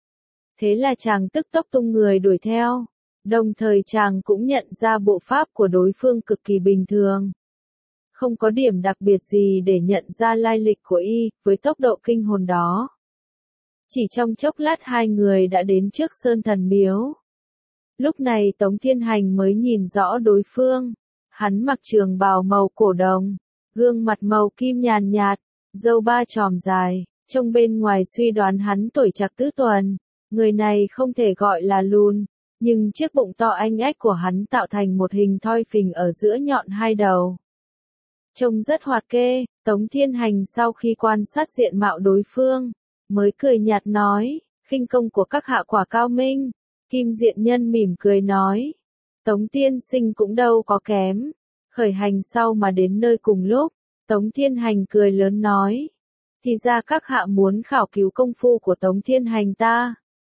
Speaker 1: Thế là chàng tức tốc tung người đuổi theo. Đồng thời chàng cũng nhận ra bộ pháp của đối phương cực kỳ bình thường. Không có điểm đặc biệt gì để nhận ra lai lịch của y, với tốc độ kinh hồn đó. Chỉ trong chốc lát hai người đã đến trước Sơn Thần Miếu. Lúc này Tống Thiên Hành mới nhìn rõ đối phương. Hắn mặc trường bào màu cổ đồng, gương mặt màu kim nhàn nhạt, râu ba chòm dài, trông bên ngoài suy đoán hắn tuổi trạc tứ tuần. Người này không thể gọi là lùn, nhưng chiếc bụng to anh ách của hắn tạo thành một hình thoi phình ở giữa nhọn hai đầu. Trông rất hoạt kê. Tống Thiên Hành sau khi quan sát diện mạo đối phương, mới cười nhạt nói, khinh công của các hạ quả cao minh. Kim Diện Nhân mỉm cười nói, Tống tiên sinh cũng đâu có kém. Khởi hành sau mà đến nơi cùng lúc, Tống Thiên Hành cười lớn nói, thì ra các hạ muốn khảo cứu công phu của Tống Thiên Hành ta.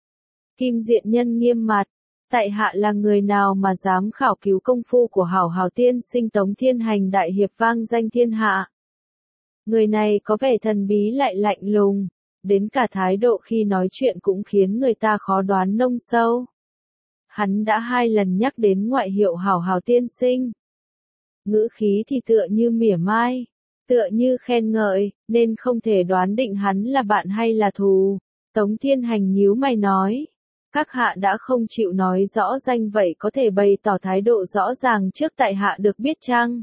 Speaker 1: Kim Diện Nhân nghiêm mặt, tại hạ là người nào mà dám khảo cứu công phu của hảo hảo tiên sinh Tống Thiên Hành đại hiệp vang danh thiên hạ. Người này có vẻ thần bí lại lạnh lùng, đến cả thái độ khi nói chuyện cũng khiến người ta khó đoán nông sâu. Hắn đã 2 lần nhắc đến ngoại hiệu hảo hảo tiên sinh. Ngữ khí thì tựa như mỉa mai, tựa như khen ngợi, nên không thể đoán định hắn là bạn hay là thù. Tống Thiên Hành nhíu mày nói, các hạ đã không chịu nói rõ danh vậy có thể bày tỏ thái độ rõ ràng trước tại hạ được biết chăng?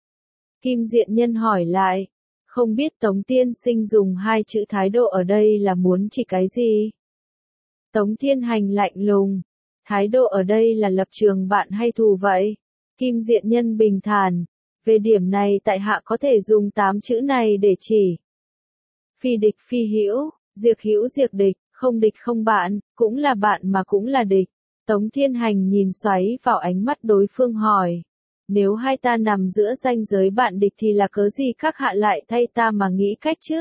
Speaker 1: Kim Diện Nhân hỏi lại, không biết Tống tiên sinh dùng 2 chữ thái độ ở đây là muốn chỉ cái gì? Tống Thiên Hành lạnh lùng, thái độ ở đây là lập trường bạn hay thù vậy? Kim Diện Nhân bình thản, về điểm này tại hạ có thể dùng 8 chữ này để chỉ. Phi địch phi hữu, diệt hữu diệt địch, không địch không bạn, cũng là bạn mà cũng là địch. Tống Thiên Hành nhìn xoáy vào ánh mắt đối phương hỏi, nếu hai ta nằm giữa ranh giới bạn địch thì là cớ gì các hạ lại thay ta mà nghĩ cách chứ?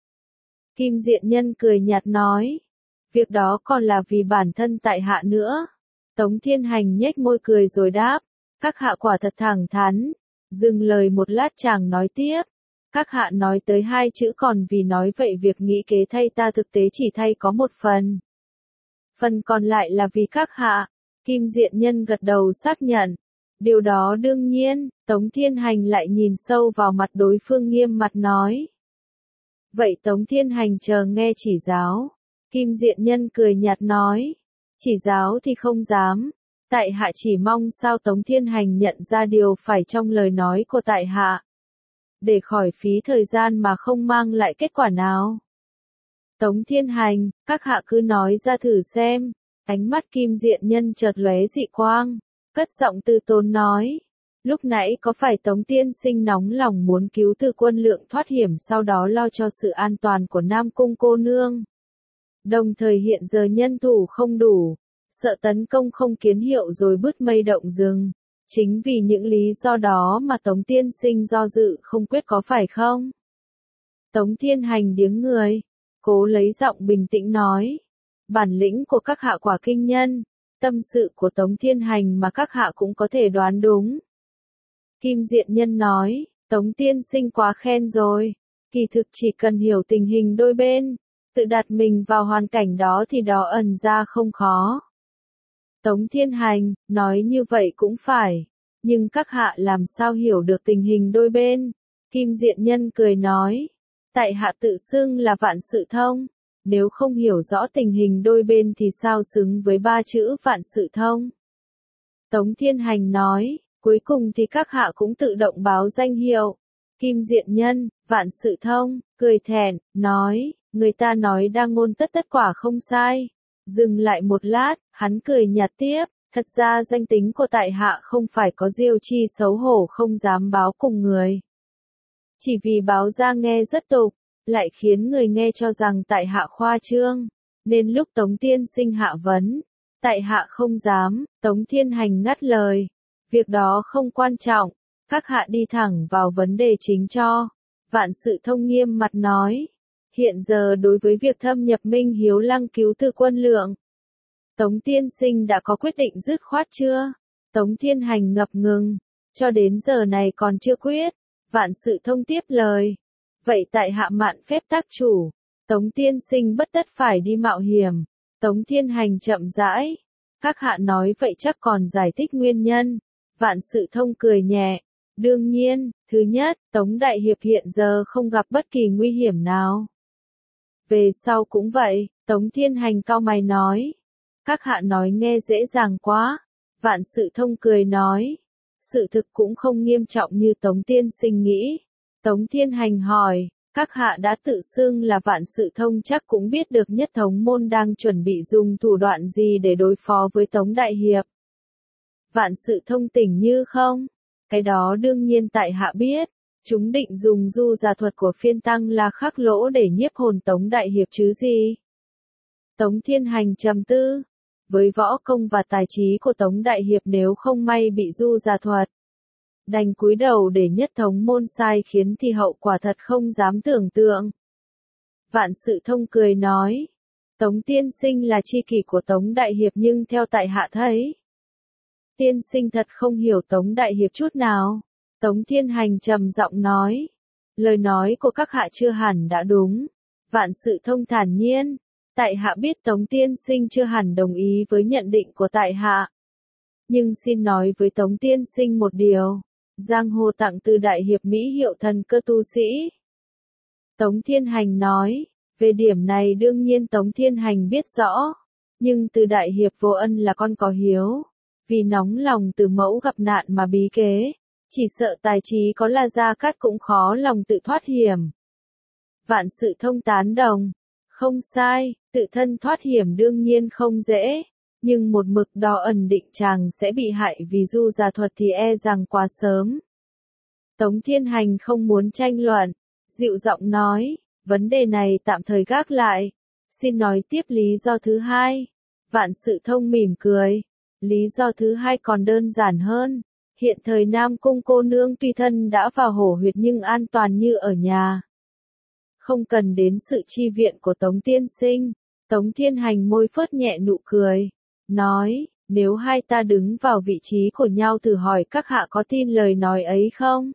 Speaker 1: Kim Diện Nhân cười nhạt nói, việc đó còn là vì bản thân tại hạ nữa. Tống Thiên Hành nhếch môi cười rồi đáp, các hạ quả thật thẳng thắn. Dừng lời một lát chàng nói tiếp, các hạ nói tới 2 chữ còn vì nói vậy việc nghĩ kế thay ta thực tế chỉ thay có một phần. Phần còn lại là vì các hạ. Kim Diện Nhân gật đầu xác nhận. Điều đó đương nhiên. Tống Thiên Hành lại nhìn sâu vào mặt đối phương nghiêm mặt nói. Vậy Tống Thiên Hành chờ nghe chỉ giáo. Kim Diện Nhân cười nhạt nói, chỉ giáo thì không dám. Tại hạ chỉ mong sao Tống Thiên Hành nhận ra điều phải trong lời nói của tại hạ, để khỏi phí thời gian mà không mang lại kết quả nào. Tống Thiên Hành, các hạ cứ nói ra thử xem. Ánh mắt Kim Diện Nhân chợt lóe dị quang, cất giọng từ tốn nói, lúc nãy có phải Tống tiên sinh nóng lòng muốn cứu Từ Quân Lượng thoát hiểm sau đó lo cho sự an toàn của Nam Cung cô nương? Đồng thời hiện giờ nhân thủ không đủ, sợ tấn công không kiến hiệu rồi bứt mây động rừng. Chính vì những lý do đó mà Tống tiên sinh do dự không quyết có phải không? Tống Thiên Hành điếng người, cố lấy giọng bình tĩnh nói. Bản lĩnh của các hạ quả kinh nhân, tâm sự của Tống Thiên Hành mà các hạ cũng có thể đoán đúng. Kim Diện Nhân nói, Tống tiên sinh quá khen rồi, kỳ thực chỉ cần hiểu tình hình đôi bên, tự đặt mình vào hoàn cảnh đó thì đó ẩn ra không khó. Tống Thiên Hành, nói như vậy cũng phải, nhưng các hạ làm sao hiểu được tình hình đôi bên? Kim Diện Nhân cười nói, tại hạ tự xưng là vạn sự thông, nếu không hiểu rõ tình hình đôi bên thì sao xứng với 3 chữ vạn sự thông? Tống Thiên Hành nói, cuối cùng thì các hạ cũng tự động báo danh hiệu. Kim Diện Nhân, vạn sự thông, cười thẹn, nói, người ta nói đa ngôn tất tất quả không sai. Dừng lại một lát, hắn cười nhạt tiếp, thật ra danh tính của tại hạ không phải có diêu chi xấu hổ không dám báo cùng người. Chỉ vì báo ra nghe rất tục, lại khiến người nghe cho rằng tại hạ khoa trương, nên lúc Tống tiên sinh hạ vấn, tại hạ không dám. Tống Thiên Hành ngắt lời, việc đó không quan trọng, các hạ đi thẳng vào vấn đề chính cho. Vạn sự thông nghiêm mặt nói, hiện giờ đối với việc thâm nhập Minh Hiếu Lăng cứu Từ Quân Lượng, Tống tiên sinh đã có quyết định dứt khoát chưa? Tống Thiên Hành ngập ngừng, cho đến giờ này còn chưa quyết. Vạn sự thông tiếp lời, vậy tại hạ mạn phép tác chủ, Tống tiên sinh bất tất phải đi mạo hiểm. Tống Thiên Hành chậm rãi. Các hạ nói vậy chắc còn giải thích nguyên nhân. Vạn Sự Thông cười nhẹ. Đương nhiên, thứ nhất, Tống Đại Hiệp hiện giờ không gặp bất kỳ nguy hiểm nào. Về sau cũng vậy, Tống Thiên Hành cau mày nói. Các hạ nói nghe dễ dàng quá. Vạn Sự Thông cười nói. Sự thực cũng không nghiêm trọng như Tống Tiên Sinh nghĩ. Tống Thiên Hành hỏi. Các hạ đã tự xưng là Vạn Sự Thông chắc cũng biết được Nhất Thống môn đang chuẩn bị dùng thủ đoạn gì để đối phó với Tống Đại Hiệp. Vạn Sự Thông tỉnh như không? Cái đó đương nhiên tại hạ biết. Chúng định dùng du giả thuật của phiên tăng là khắc lỗ để nhiếp hồn Tống Đại Hiệp chứ gì. Tống Thiên Hành trầm tư. Với võ công và tài trí của Tống Đại Hiệp nếu không may bị du giả thuật, đành cúi đầu để Nhất Thống môn sai khiến thì hậu quả thật không dám tưởng tượng. Vạn Sự Thông cười nói. Tống tiên sinh là tri kỷ của Tống Đại Hiệp nhưng theo tại hạ thấy, tiên sinh thật không hiểu Tống Đại Hiệp chút nào. Tống Thiên Hành trầm giọng nói. Lời nói của các hạ chưa hẳn đã đúng. Vạn Sự Thông thản nhiên. Tại hạ biết Tống tiên sinh chưa hẳn đồng ý với nhận định của tại hạ. Nhưng xin nói với Tống tiên sinh một điều. Giang hồ tặng từ Đại Hiệp Mỹ hiệu thần cơ tu sĩ. Tống Thiên Hành nói. Về điểm này đương nhiên Tống Thiên Hành biết rõ. Nhưng từ Đại Hiệp vô ân là con có hiếu. Vì nóng lòng từ mẫu gặp nạn mà bí kế. Chỉ sợ tài trí có là Gia Cát cũng khó lòng tự thoát hiểm. Vạn Sự Thông tán đồng. Không sai, tự thân thoát hiểm đương nhiên không dễ. Nhưng một mực đo ẩn định chàng sẽ bị hại vì du giả thuật thì e rằng quá sớm. Tống Thiên Hành không muốn tranh luận. Dịu giọng nói. Vấn đề này tạm thời gác lại. Xin nói tiếp lý do thứ hai. Vạn Sự Thông mỉm cười. Lý do thứ hai còn đơn giản hơn. Hiện thời Nam Cung cô nương tuy thân đã vào hổ huyệt nhưng an toàn như ở nhà. Không cần đến sự chi viện của Tống tiên sinh. Tống Thiên Hành môi phớt nhẹ nụ cười. Nói, nếu hai ta đứng vào vị trí của nhau thử hỏi các hạ có tin lời nói ấy không?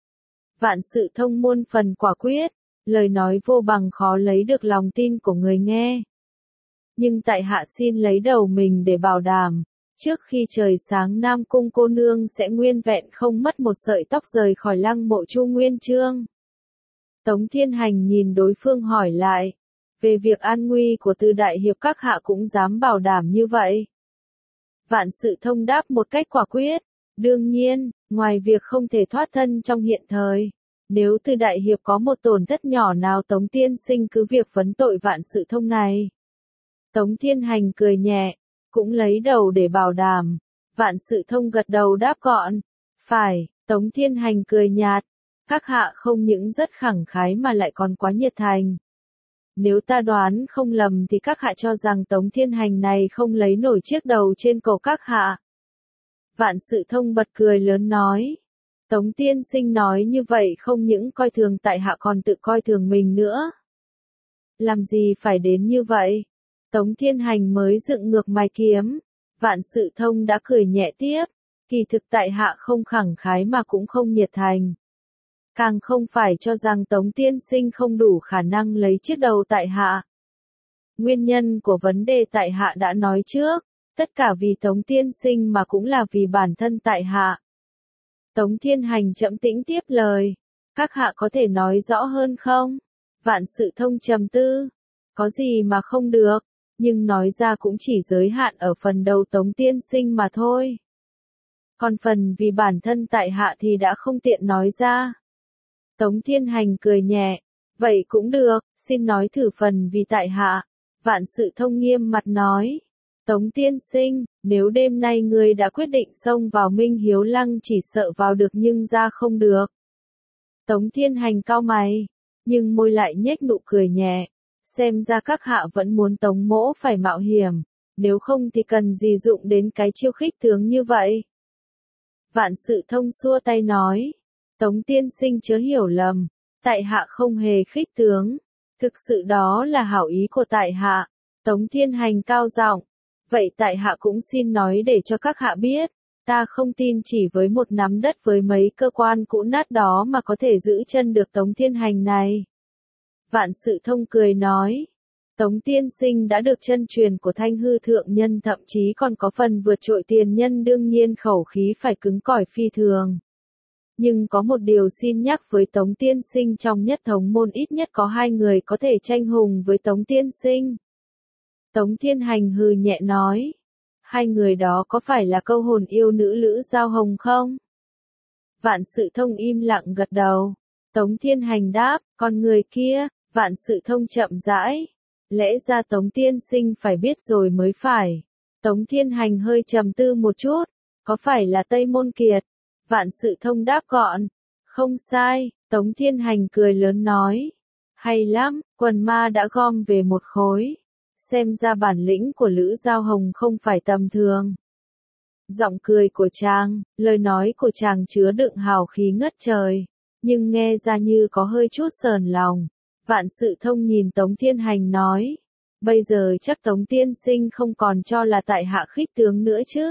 Speaker 1: Vạn Sự Thông muôn phần quả quyết. Lời nói vô bằng khó lấy được lòng tin của người nghe. Nhưng tại hạ xin lấy đầu mình để bảo đảm. Trước khi trời sáng Nam Cung cô nương sẽ nguyên vẹn không mất một sợi tóc rời khỏi lăng mộ Chu Nguyên Chương. Tống Thiên Hành nhìn đối phương hỏi lại. Về việc an nguy của Từ Đại Hiệp các hạ cũng dám bảo đảm như vậy. Vạn Sự Thông đáp một cách quả quyết. Đương nhiên, ngoài việc không thể thoát thân trong hiện thời. Nếu Từ Đại Hiệp có một tổn thất nhỏ nào Tống tiên sinh cứ việc vấn tội Vạn Sự Thông này. Tống Thiên Hành cười nhẹ. Cũng lấy đầu để bảo đảm. Vạn Sự Thông gật đầu đáp gọn. Phải, Tống Thiên Hành cười nhạt. Các hạ không những rất khẳng khái mà lại còn quá nhiệt thành. Nếu ta đoán không lầm thì các hạ cho rằng Tống Thiên Hành này không lấy nổi chiếc đầu trên cổ các hạ. Vạn Sự Thông bật cười lớn nói. Tống tiên sinh nói như vậy không những coi thường tại hạ còn tự coi thường mình nữa. Làm gì phải đến như vậy? Tống Thiên Hành mới dựng ngược mày kiếm. Vạn Sự Thông đã cười nhẹ tiếp. Kỳ thực tại hạ không khẳng khái mà cũng không nhiệt thành. Càng không phải cho rằng Tống tiên sinh không đủ khả năng lấy chiếc đầu tại hạ. Nguyên nhân của vấn đề tại hạ đã nói trước. Tất cả vì Tống tiên sinh mà cũng là vì bản thân tại hạ. Tống Thiên Hành chậm tĩnh tiếp lời. Các hạ có thể nói rõ hơn không? Vạn Sự Thông trầm tư. Có gì mà không được. Nhưng nói ra cũng chỉ giới hạn ở phần đầu Tống tiên sinh mà thôi. Còn phần vì bản thân tại hạ thì đã không tiện nói ra. Tống Thiên Hành cười nhẹ. Vậy cũng được, xin nói thử phần vì tại hạ. Vạn Sự Thông nghiêm mặt nói. Tống tiên sinh, nếu đêm nay ngươi đã quyết định xông vào Minh Hiếu Lăng chỉ sợ vào được nhưng ra không được. Tống Thiên Hành cau mày, nhưng môi lại nhếch nụ cười nhẹ. Xem ra các hạ vẫn muốn Tống mỗ phải mạo hiểm, nếu không thì cần gì dụng đến cái chiêu khích tướng như vậy. Vạn Sự Thông xua tay nói. Tống tiên sinh chớ hiểu lầm, tại hạ không hề khích tướng. Thực sự đó là hảo ý của tại hạ. Tống Thiên Hành cao giọng. Vậy tại hạ cũng xin nói để cho các hạ biết. Ta không tin chỉ với một nắm đất với mấy cơ quan cũ nát đó mà có thể giữ chân được Tống Thiên Hành này. Vạn Sự Thông cười nói. Tống tiên sinh đã được chân truyền của Thanh Hư thượng nhân, thậm chí còn có phần vượt trội tiền nhân, đương nhiên khẩu khí phải cứng cỏi phi thường. Nhưng có một điều xin nhắc với Tống tiên sinh, trong nhất thống môn ít nhất có 2 người có thể tranh hùng với Tống tiên sinh. Tống Thiên Hành hừ nhẹ nói. 2 người đó có phải là câu hồn yêu nữ Lữ Giao Hồng không? Vạn Sự Thông im lặng gật đầu. Tống Thiên Hành đáp, con người kia. Vạn Sự Thông chậm rãi. Lẽ ra Tống tiên sinh phải biết rồi mới phải. Tống Thiên Hành hơi trầm tư một chút. Có phải là Tây Môn Kiệt? Vạn Sự Thông đáp gọn. Không sai. Tống Thiên Hành cười lớn nói. Hay lắm, quần ma đã gom về một khối. Xem ra bản lĩnh của Lữ Giao Hồng không phải tầm thường. Giọng cười của chàng, lời nói của chàng chứa đựng hào khí ngất trời, nhưng nghe ra như có hơi chút sờn lòng. Vạn Sự Thông nhìn Tống Thiên Hành nói, bây giờ chắc Tống tiên sinh không còn cho là tại hạ khích tướng nữa chứ?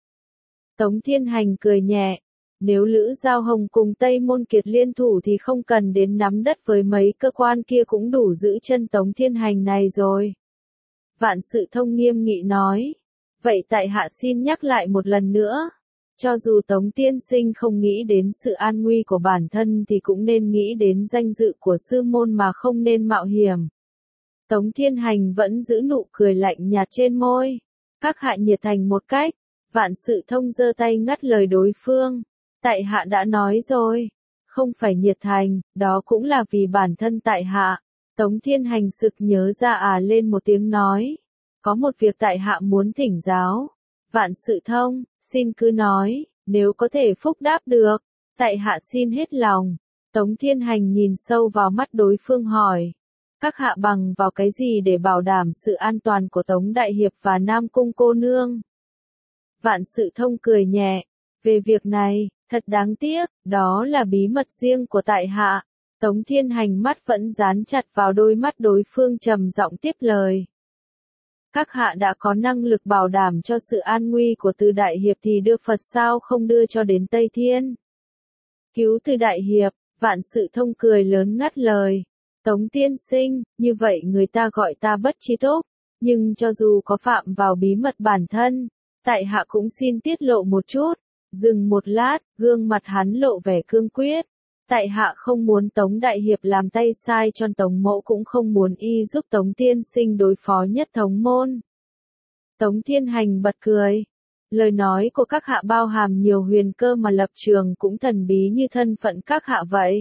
Speaker 1: Tống Thiên Hành cười nhẹ, nếu Lữ Giao Hồng cùng Tây Môn Kiệt liên thủ thì không cần đến nắm đất với mấy cơ quan kia cũng đủ giữ chân Tống Thiên Hành này rồi. Vạn Sự Thông nghiêm nghị nói, vậy tại hạ xin nhắc lại một lần nữa, cho dù Tống tiên sinh không nghĩ đến sự an nguy của bản thân thì cũng nên nghĩ đến danh dự của sư môn mà không nên mạo hiểm. Tống Thiên Hành vẫn giữ nụ cười lạnh nhạt trên môi. Các hạ nhiệt thành một cách. Vạn Sự Thông giơ tay ngắt lời đối phương. Tại hạ đã nói rồi, không phải nhiệt thành, đó cũng là vì bản thân tại hạ. Tống Thiên Hành sực nhớ ra lên một tiếng nói. Có một việc tại hạ muốn thỉnh giáo. Vạn Sự Thông, xin cứ nói, nếu có thể phúc đáp được, tại hạ xin hết lòng. Tống Thiên Hành nhìn sâu vào mắt đối phương hỏi. Các hạ bằng vào cái gì để bảo đảm sự an toàn của Tống Đại Hiệp và Nam Cung cô nương? Vạn Sự Thông cười nhẹ. Về việc này, thật đáng tiếc, đó là bí mật riêng của tại hạ. Tống Thiên Hành mắt vẫn dán chặt vào đôi mắt đối phương, trầm giọng tiếp lời. Các hạ đã có năng lực bảo đảm cho sự an nguy của Từ Đại Hiệp thì đưa Phật sao không đưa cho đến Tây Thiên? Cứu Từ Đại Hiệp, Vạn Sự Thông cười lớn ngắt lời. Tống tiên sinh, như vậy người ta gọi ta bất trí túc, nhưng cho dù có phạm vào bí mật bản thân, tại hạ cũng xin tiết lộ một chút. Dừng một lát, gương mặt hắn lộ vẻ cương quyết. Tại hạ không muốn Tống Đại Hiệp làm tay sai cho Tống Mỗ, cũng không muốn y giúp Tống tiên sinh đối phó nhất thống môn. Tống Thiên Hành bật cười. Lời nói của các hạ bao hàm nhiều huyền cơ mà lập trường cũng thần bí như thân phận các hạ vậy.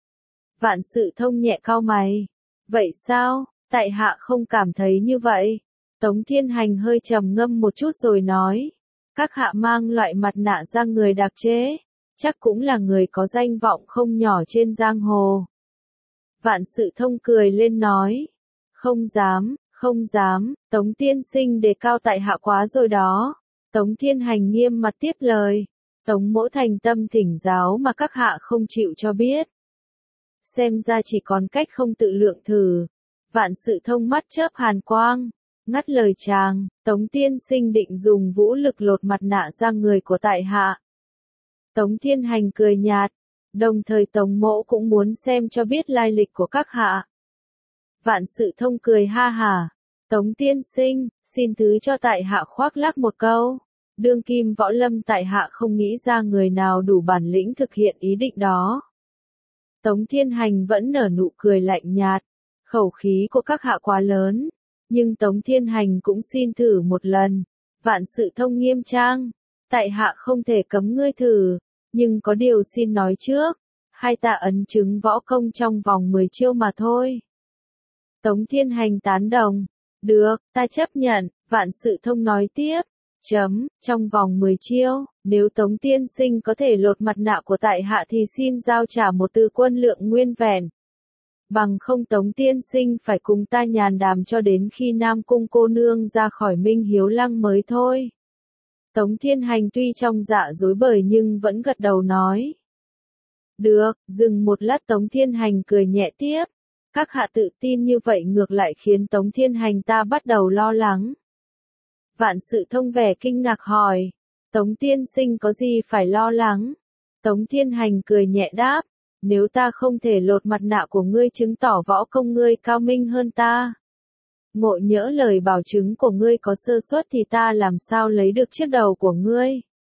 Speaker 1: Vạn Sự Thông nhẹ cau mày. Vậy sao, tại hạ không cảm thấy như vậy. Tống Thiên Hành hơi trầm ngâm một chút rồi nói. Các hạ mang loại mặt nạ da người đặc chế, chắc cũng là người có danh vọng không nhỏ trên giang hồ. Vạn Sự Thông cười lên nói. Không dám, không dám, Tống tiên sinh đề cao tại hạ quá rồi đó. Tống Thiên Hành nghiêm mặt tiếp lời. Tống Mỗ thành tâm thỉnh giáo mà các hạ không chịu cho biết. Xem ra chỉ còn cách không tự lượng thử. Vạn Sự Thông mắt chớp hàn quang. Ngắt lời chàng, Tống tiên sinh định dùng vũ lực lột mặt nạ da người của tại hạ. Tống Thiên Hành cười nhạt. Đồng thời Tống Mỗ cũng muốn xem cho biết lai lịch của các hạ. Vạn Sự Thông cười ha hả. Tống tiên sinh, xin thứ cho tại hạ khoác lác một câu. Đương kim võ lâm tại hạ không nghĩ ra người nào đủ bản lĩnh thực hiện ý định đó. Tống Thiên Hành vẫn nở nụ cười lạnh nhạt. Khẩu khí của các hạ quá lớn. Nhưng Tống Thiên Hành cũng xin thử một lần. Vạn Sự Thông nghiêm trang. Tại hạ không thể cấm ngươi thử. Nhưng có điều xin nói trước. Hai ta ấn chứng võ công trong vòng 10 chiêu mà thôi. Tống Thiên Hành tán đồng. Được, ta chấp nhận. Vạn Sự Thông nói tiếp. Trong vòng 10 chiêu, nếu Tống tiên sinh có thể lột mặt nạ của tại hạ thì xin giao trả một tư quân lượng nguyên vẹn. Bằng không Tống tiên sinh phải cùng ta nhàn đàm cho đến khi Nam Cung cô nương ra khỏi Minh Hiếu Lăng mới thôi. Tống Thiên Hành tuy trong dạ dối bời nhưng vẫn gật đầu nói. Được, dừng một lát Tống Thiên Hành cười nhẹ tiếp. Các hạ tự tin như vậy ngược lại khiến Tống Thiên Hành ta bắt đầu lo lắng. Vạn Sự Thông vẻ kinh ngạc hỏi. Tống tiên sinh có gì phải lo lắng? Tống Thiên Hành cười nhẹ đáp. Nếu ta không thể lột mặt nạ của ngươi chứng tỏ võ công ngươi cao minh hơn ta. ngộ nhỡ lời bảo chứng của ngươi có sơ suất thì ta làm sao lấy được chiếc đầu của ngươi.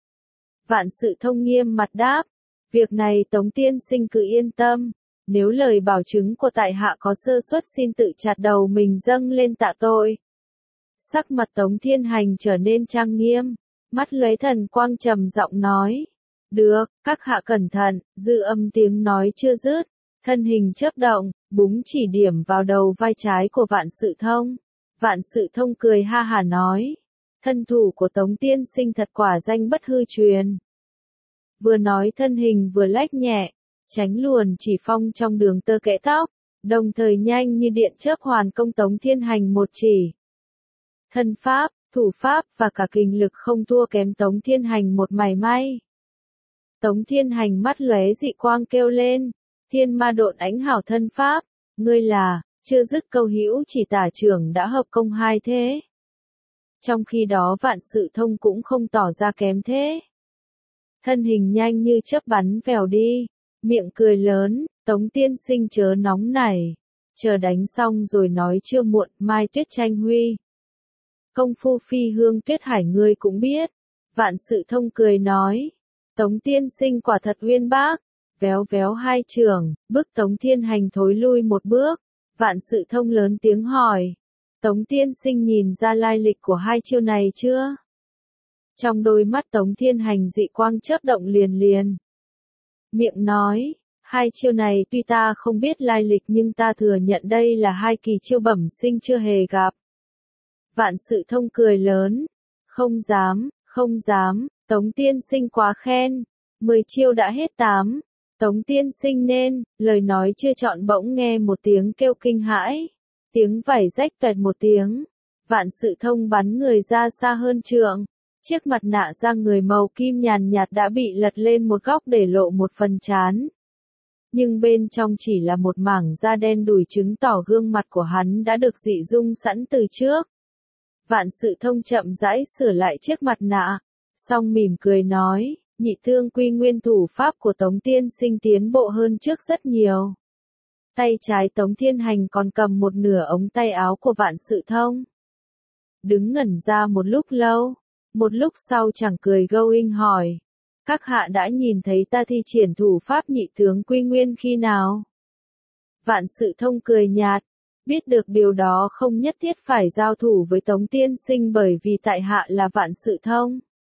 Speaker 1: Vạn Sự Thông nghiêm mặt đáp, việc này Tống tiên sinh cứ yên tâm, nếu lời bảo chứng của tại hạ có sơ suất xin tự chặt đầu mình dâng lên tạ tội. Sắc mặt Tống Thiên Hành trở nên trang nghiêm, mắt lóe thần quang trầm giọng nói, được, các hạ cẩn thận, dư âm tiếng nói chưa dứt, thân hình chớp động, búng chỉ điểm vào đầu vai trái của Vạn Sự Thông. Vạn Sự Thông cười ha hả nói, thân thủ của Tống tiên sinh thật quả danh bất hư truyền. Vừa nói thân hình vừa lách nhẹ, tránh luồn chỉ phong trong đường tơ kẽ tóc, đồng thời nhanh như điện chớp hoàn công Tống Thiên Hành một chỉ. Thân pháp, thủ pháp và cả kình lực không thua kém Tống Thiên Hành một mảy may. Tống Thiên Hành mắt lóe dị quang kêu lên, Thiên Ma Độn Ánh Hảo thân pháp, ngươi là, chưa dứt câu hữu chỉ tả trưởng đã hợp công hai thế. Trong khi đó Vạn Sự Thông cũng không tỏ ra kém thế. Thân hình nhanh như chớp bắn vèo đi, miệng cười lớn, Tống tiên sinh chớ nóng nảy, chờ đánh xong rồi nói chưa muộn, mai tuyết tranh huy. Công phu phi hương tuyết hải ngươi cũng biết. Vạn Sự Thông cười nói, Tống tiên sinh quả thật uyên bác, véo véo hai trường, bức Tống Thiên Hành thối lui một bước. Vạn Sự Thông lớn tiếng hỏi, Tống tiên sinh nhìn ra lai lịch của hai chiêu này chưa? Trong đôi mắt Tống Thiên Hành dị quang chớp động liền liền. Miệng nói, hai chiêu này tuy ta không biết lai lịch nhưng ta thừa nhận đây là hai kỳ chiêu bẩm sinh chưa hề gặp. Vạn Sự Thông cười lớn, không dám, Tống tiên sinh quá khen, 10 chiêu đã hết 8, Tống tiên sinh nên, lời nói chưa trọn bỗng nghe một tiếng kêu kinh hãi, tiếng vảy rách toẹt một tiếng, Vạn Sự Thông bắn người ra xa hơn trượng, chiếc mặt nạ da người màu kim nhàn nhạt đã bị lật lên một góc để lộ một phần trán. Nhưng bên trong chỉ là một mảng da đen đủi chứng tỏ gương mặt của hắn đã được dị dung sẵn từ trước. Vạn Sự Thông chậm rãi sửa lại chiếc mặt nạ, xong mỉm cười nói, Nhị Thương Quy Nguyên thủ pháp của Tống tiên sinh tiến bộ hơn trước rất nhiều. Tay trái Tống Thiên Hành còn cầm một nửa ống tay áo của Vạn Sự Thông. Đứng ngẩn ra một lúc lâu, một lúc sau chàng cười going hỏi, các hạ đã nhìn thấy ta thi triển thủ pháp Nhị Tướng Quy Nguyên khi nào? Vạn Sự Thông cười nhạt, biết được điều đó không nhất thiết phải giao thủ với Tống tiên sinh bởi vì tại hạ là Vạn Sự Thông.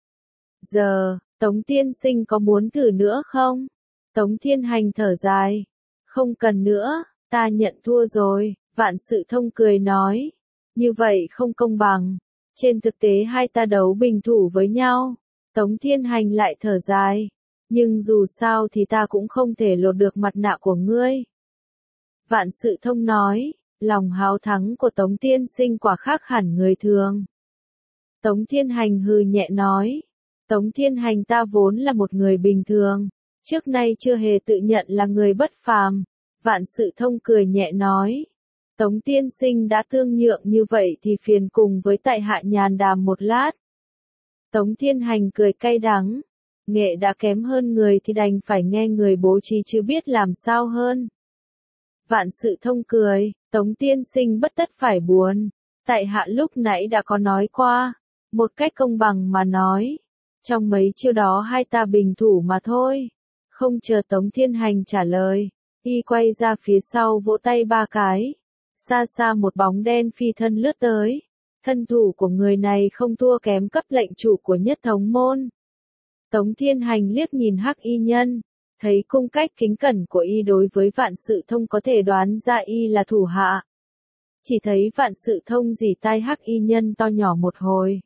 Speaker 1: Giờ, Tống tiên sinh có muốn thử nữa không? Tống Thiên Hành thở dài, không cần nữa, ta nhận thua rồi. Vạn Sự Thông cười nói, như vậy không công bằng. Trên thực tế hai ta đấu bình thủ với nhau. Tống Thiên Hành lại thở dài, nhưng dù sao thì ta cũng không thể lột được mặt nạ của ngươi. Vạn Sự Thông nói, lòng háo thắng của Tống tiên sinh quả khác hẳn người thường. Tống Thiên Hành hừ nhẹ nói, Tống Thiên Hành ta vốn là một người bình thường, trước nay chưa hề tự nhận là người bất phàm. Vạn Sự Thông cười nhẹ nói, Tống tiên sinh đã tương nhượng như vậy thì phiền cùng với tại hạ nhàn đàm một lát. Tống Thiên Hành cười cay đắng, nghệ đã kém hơn người thì đành phải nghe người bố trí chứ biết làm sao hơn. Vạn Sự Thông cười, Tống tiên sinh bất tất phải buồn, tại hạ lúc nãy đã có nói qua, một cách công bằng mà nói, trong mấy chiêu đó hai ta bình thủ mà thôi. Không chờ Tống Thiên Hành trả lời, y quay ra phía sau vỗ tay ba cái, xa xa một bóng đen phi thân lướt tới. Thân thủ của người này không thua kém cấp lệnh chủ của Nhất Thống môn. Tống Thiên Hành liếc nhìn Hắc Y Nhân, thấy cung cách kính cẩn của y đối với Vạn Sự Thông có thể đoán ra y là thủ hạ. Chỉ thấy Vạn Sự Thông rỉ tai Hắc Y Nhân to nhỏ một hồi.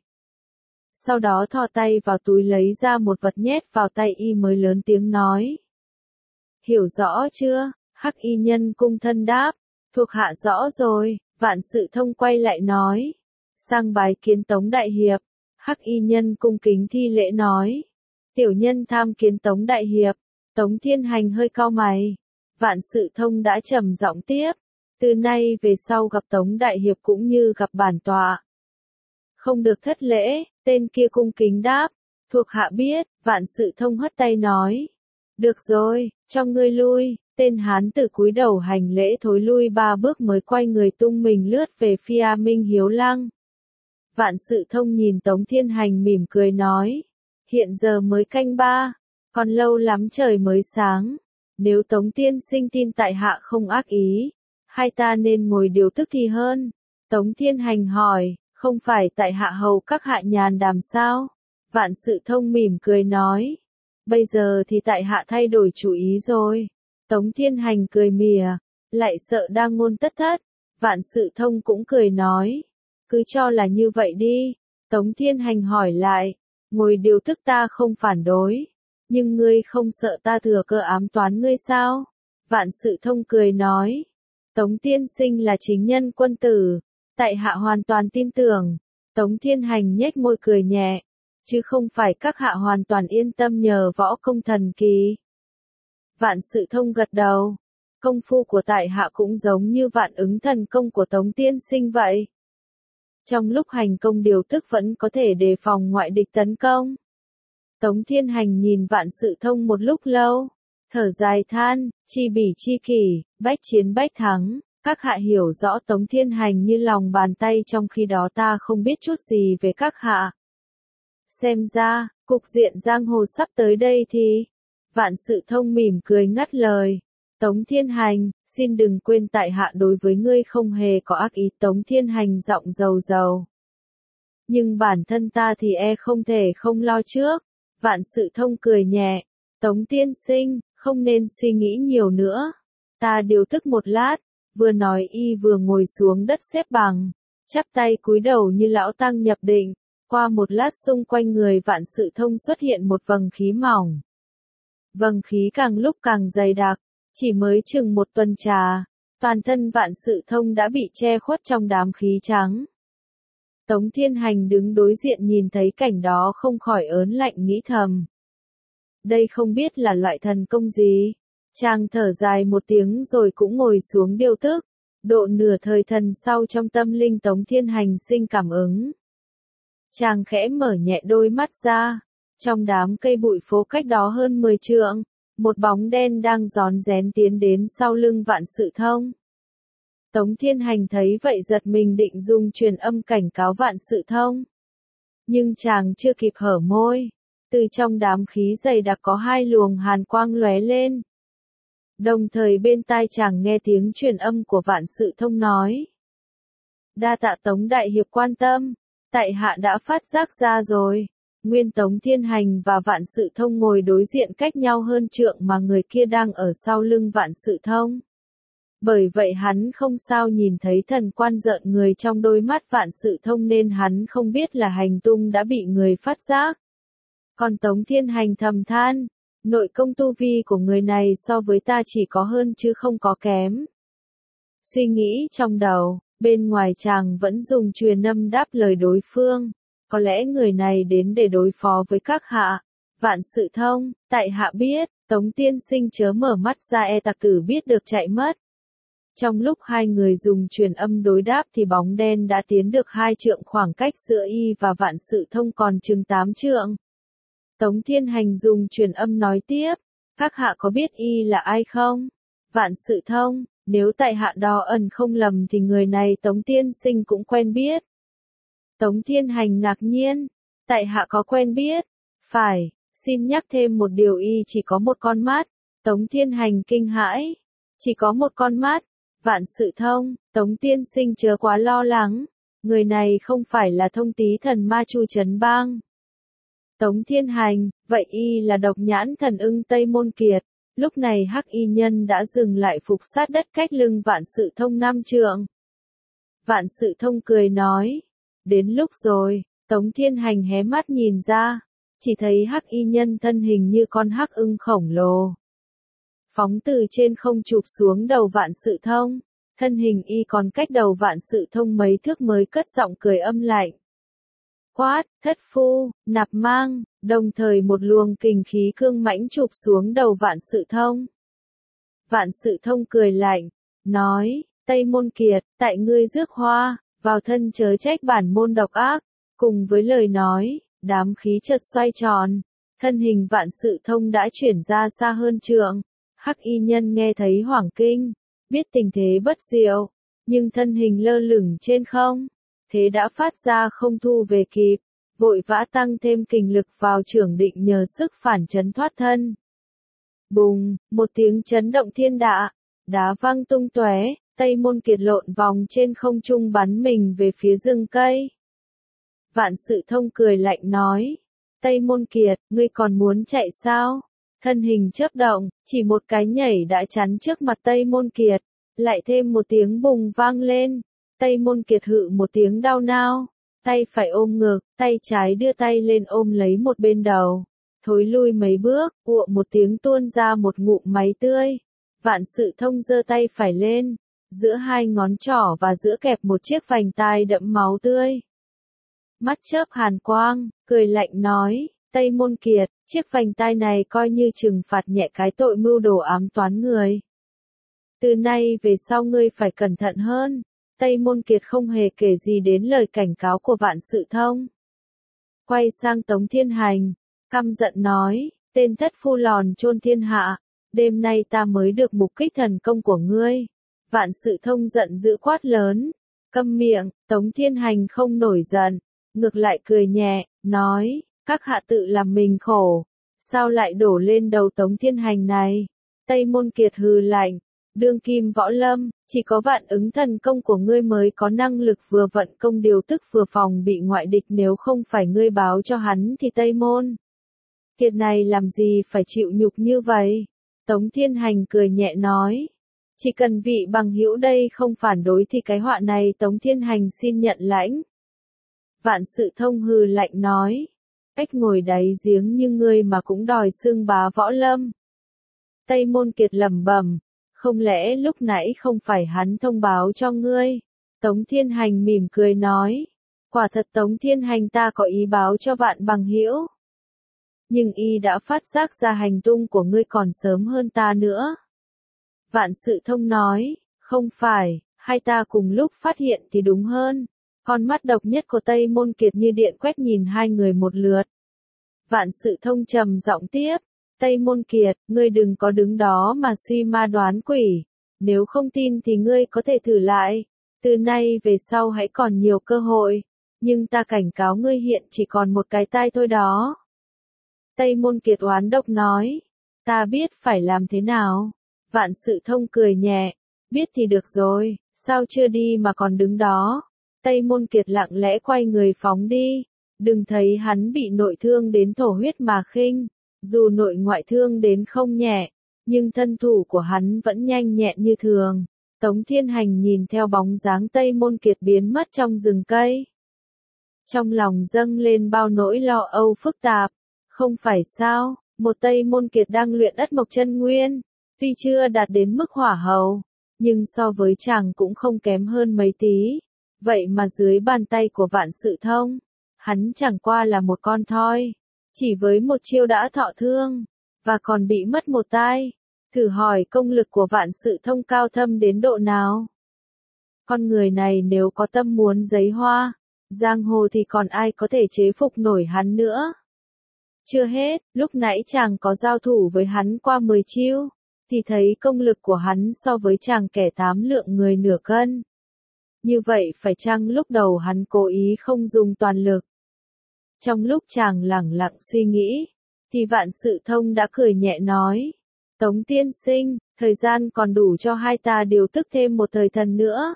Speaker 1: Sau đó thò tay vào túi lấy ra một vật nhét vào tay y mới lớn tiếng nói. Hiểu rõ chưa? Hắc Y Nhân cung thân đáp, thuộc hạ rõ rồi. Vạn Sự Thông quay lại nói, sang bái kiến Tống Đại Hiệp. Hắc Y Nhân cung kính thi lễ nói, tiểu nhân tham kiến Tống Đại Hiệp. Tống Thiên Hành hơi cau mày. Vạn Sự Thông đã trầm giọng tiếp, từ nay về sau gặp Tống Đại Hiệp cũng như gặp bản tọa. Không được thất lễ. Tên kia cung kính đáp, thuộc hạ biết. Vạn Sự Thông hất tay nói, được rồi, cho ngươi lui. Tên hán tử cúi đầu hành lễ thối lui 3 bước mới quay người tung mình lướt về phía Minh Hiếu Lăng. Vạn Sự Thông nhìn Tống Thiên Hành mỉm cười nói, hiện giờ mới canh 3, còn lâu lắm trời mới sáng. Nếu Tống tiên sinh tin tại hạ không ác ý, hai ta nên ngồi điều tức thì hơn. Tống Thiên Hành hỏi, không phải tại hạ hầu các hạ nhàn đàm sao? Vạn Sự Thông mỉm cười nói, bây giờ thì tại hạ thay đổi chủ ý rồi. Tống Thiên Hành cười mỉa, lại sợ đang ngôn tất thất. Vạn Sự Thông cũng cười nói, cứ cho là như vậy đi. Tống Thiên Hành hỏi lại, ngồi điều tức ta không phản đối, nhưng ngươi không sợ ta thừa cơ ám toán ngươi sao? Vạn Sự Thông cười nói, Tống tiên sinh là chính nhân quân tử, tại hạ hoàn toàn tin tưởng. Tống Thiên Hành nhếch môi cười nhẹ, chứ không phải các hạ hoàn toàn yên tâm nhờ võ công thần kỳ. Vạn Sự Thông gật đầu, công phu của tại hạ cũng giống như vạn ứng thần công của Tống tiên sinh vậy. Trong lúc hành công điều tức vẫn có thể đề phòng ngoại địch tấn công. Tống Thiên Hành nhìn Vạn Sự Thông một lúc lâu, thở dài than, chi bỉ chi kỷ, bách chiến bách thắng. Các hạ hiểu rõ Tống Thiên Hành như lòng bàn tay, trong khi đó ta không biết chút gì về các hạ. Xem ra, cục diện giang hồ sắp tới đây thì... Vạn Sự Thông mỉm cười ngắt lời. Tống Thiên Hành, xin đừng quên tại hạ đối với ngươi không hề có ác ý. Tống Thiên Hành giọng dầu dầu. Nhưng bản thân ta thì không thể không lo trước. Vạn Sự Thông cười nhẹ. Tống tiên sinh, không nên suy nghĩ nhiều nữa. Ta điều tức một lát. Vừa nói y vừa ngồi xuống đất xếp bằng, chắp tay cúi đầu như lão tăng nhập định. Qua một lát xung quanh người Vạn Sự Thông xuất hiện một vầng khí mỏng. Vầng khí càng lúc càng dày đặc, chỉ mới chừng một tuần trà, toàn thân Vạn Sự Thông đã bị che khuất trong đám khí trắng. Tống Thiên Hành đứng đối diện nhìn thấy cảnh đó không khỏi ớn lạnh nghĩ thầm. Đây không biết là loại thần công gì. Chàng thở dài một tiếng rồi cũng ngồi xuống điều tức. Độ nửa thời thần sau trong tâm linh Tống Thiên Hành sinh cảm ứng. Chàng khẽ mở nhẹ đôi mắt ra. Trong đám cây bụi phố cách đó hơn 10 trượng, một bóng đen đang rón rén tiến đến sau lưng Vạn Sự Thông. Tống Thiên Hành thấy vậy giật mình định dùng truyền âm cảnh cáo Vạn Sự Thông. Nhưng chàng chưa kịp hở môi. Từ trong đám khí dày đặc có 2 luồng hàn quang lóe lên. Đồng thời bên tai chàng nghe tiếng truyền âm của Vạn Sự Thông nói. Đa tạ Tống Đại Hiệp quan tâm, tại hạ đã phát giác ra rồi. Nguyên Tống Thiên Hành và Vạn Sự Thông ngồi đối diện cách nhau hơn trượng mà người kia đang ở sau lưng Vạn Sự Thông. Bởi vậy hắn không sao nhìn thấy thần quan rợn người trong đôi mắt Vạn Sự Thông nên hắn không biết là hành tung đã bị người phát giác. Còn Tống Thiên Hành thầm than, nội công tu vi của người này so với ta chỉ có hơn chứ không có kém. Suy nghĩ trong đầu, bên ngoài chàng vẫn dùng truyền âm đáp lời đối phương. Có lẽ người này đến để đối phó với các hạ. Vạn Sự Thông, tại hạ biết, Tống tiên sinh chớ mở mắt ra tặc tử biết được chạy mất. Trong lúc hai người dùng truyền âm đối đáp thì bóng đen đã tiến được 2 trượng, khoảng cách giữa y và Vạn Sự Thông còn chừng 8 trượng. Tống Thiên Hành dùng truyền âm nói tiếp, các hạ có biết y là ai không? Vạn Sự Thông, nếu tại hạ đo ẩn không lầm thì người này Tống tiên sinh cũng quen biết. Tống Thiên Hành ngạc nhiên, tại hạ có quen biết, phải, xin nhắc thêm một điều y chỉ có một con mắt. Tống Thiên Hành kinh hãi, chỉ có một con mắt. Vạn Sự Thông, Tống tiên sinh chớ quá lo lắng, người này không phải là Thông Tý thần ma Chu Trấn Bang. Tống Thiên Hành, vậy y là Độc Nhãn thần ưng Tây Môn Kiệt. Lúc này Hắc Y Nhân đã dừng lại phục sát đất cách lưng Vạn Sự Thông 5 trượng. Vạn Sự Thông cười nói, đến lúc rồi. Tống Thiên Hành hé mắt nhìn ra, chỉ thấy Hắc Y Nhân thân hình như con hắc ưng khổng lồ, phóng từ trên không chụp xuống đầu Vạn Sự Thông. Thân hình y còn cách đầu Vạn Sự Thông mấy thước mới cất giọng cười âm lạnh. Quát, thất phu, nạp mang, đồng thời một luồng kình khí cương mãnh chụp xuống đầu Vạn Sự Thông. Vạn Sự Thông cười lạnh, nói, Tây Môn Kiệt, tại ngươi rước hoa, vào thân chớ trách bản môn độc ác. Cùng với lời nói, đám khí chợt xoay tròn, thân hình Vạn Sự Thông đã chuyển ra xa hơn trượng. Hắc y nhân nghe thấy hoảng kinh, biết tình thế bất diệu, nhưng thân hình lơ lửng trên không, thế đã phát ra không thu về kịp, vội vã tăng thêm kình lực vào chưởng định nhờ sức phản chấn thoát thân. Bùng, một tiếng chấn động thiên đạ, đá văng tung tóe, Tây Môn Kiệt lộn vòng trên không trung bắn mình về phía rừng cây. Vạn Sự Thông cười lạnh nói, Tây Môn Kiệt, ngươi còn muốn chạy sao? Thân hình chớp động, chỉ một cái nhảy đã chắn trước mặt Tây Môn Kiệt, lại thêm một tiếng bùng vang lên. Tây Môn Kiệt hự một tiếng đau nao, tay phải ôm ngực, tay trái đưa tay lên ôm lấy một bên đầu, thối lui mấy bước, ụa một tiếng tuôn ra một ngụm máu tươi. Vạn Sự Thông giơ tay phải lên, giữa hai ngón trỏ và giữa kẹp một chiếc vành tai đẫm máu tươi. Mắt chớp hàn quang, cười lạnh nói, Tây Môn Kiệt, chiếc vành tai này coi như trừng phạt nhẹ cái tội mưu đồ ám toán người. Từ nay về sau ngươi phải cẩn thận hơn. Tây Môn Kiệt không hề kể gì đến lời cảnh cáo của Vạn Sự Thông. Quay sang Tống Thiên Hành, căm giận nói, tên thất phu lòn chôn thiên hạ, đêm nay ta mới được mục kích thần công của ngươi. Vạn Sự Thông giận dữ quát lớn, câm miệng. Tống Thiên Hành không nổi giận, ngược lại cười nhẹ, nói, các hạ tự làm mình khổ, sao lại đổ lên đầu Tống Thiên Hành này? Tây Môn Kiệt hừ lạnh, đương kim võ lâm, chỉ có Vạn Ứng thần công của ngươi mới có năng lực vừa vận công điều tức vừa phòng bị ngoại địch, nếu không phải ngươi báo cho hắn thì Tây Môn Kiệt này làm gì phải chịu nhục như vậy? Tống Thiên Hành cười nhẹ nói, chỉ cần vị bằng hữu đây không phản đối thì cái họa này Tống Thiên Hành xin nhận lãnh. Vạn Sự Thông hừ lạnh nói, ếch ngồi đáy giếng như ngươi mà cũng đòi xưng bá võ lâm. Tây Môn Kiệt lẩm bẩm, không lẽ lúc nãy không phải hắn thông báo cho ngươi? Tống Thiên Hành mỉm cười nói, quả thật Tống Thiên Hành ta có ý báo cho Vạn bằng hữu. Nhưng y đã phát giác ra hành tung của ngươi còn sớm hơn ta nữa. Vạn Sự Thông nói, không phải, hai ta cùng lúc phát hiện thì đúng hơn. Con mắt độc nhất của Tây Môn Kiệt như điện quét nhìn hai người một lượt. Vạn Sự Thông trầm giọng tiếp, Tây Môn Kiệt, ngươi đừng có đứng đó mà suy ma đoán quỷ. Nếu không tin thì ngươi có thể thử lại. Từ nay về sau hãy còn nhiều cơ hội. Nhưng ta cảnh cáo ngươi hiện chỉ còn một cái tai thôi đó. Tây Môn Kiệt oán độc nói, ta biết phải làm thế nào. Vạn Sự Thông cười nhẹ, biết thì được rồi, sao chưa đi mà còn đứng đó. Tây Môn Kiệt lặng lẽ quay người phóng đi, đừng thấy hắn bị nội thương đến thổ huyết mà khinh, dù nội ngoại thương đến không nhẹ, nhưng thân thủ của hắn vẫn nhanh nhẹn như thường. Tống Thiên Hành nhìn theo bóng dáng Tây Môn Kiệt biến mất trong rừng cây. Trong lòng dâng lên bao nỗi lo âu phức tạp, không phải sao, một Tây Môn Kiệt đang luyện Ất Mộc Chân Nguyên, tuy chưa đạt đến mức hỏa hầu, nhưng so với chàng cũng không kém hơn mấy tí. Vậy mà dưới bàn tay của Vạn Sự Thông, hắn chẳng qua là một con thoi, chỉ với một chiêu đã thọ thương, và còn bị mất một tai. Thử hỏi công lực của Vạn Sự Thông cao thâm đến độ nào? Con người này nếu có tâm muốn giấy hoa, giang hồ thì còn ai có thể chế phục nổi hắn nữa? Chưa hết, lúc nãy chàng có giao thủ với hắn qua 10 chiêu, thì thấy công lực của hắn so với chàng kẻ 8 lượng người nửa cân. Như vậy phải chăng lúc đầu hắn cố ý không dùng toàn lực? Trong lúc chàng lẳng lặng suy nghĩ, thì Vạn Sự Thông đã cười nhẹ nói, Tống tiên sinh, thời gian còn đủ cho hai ta điều tức thêm một thời thần nữa.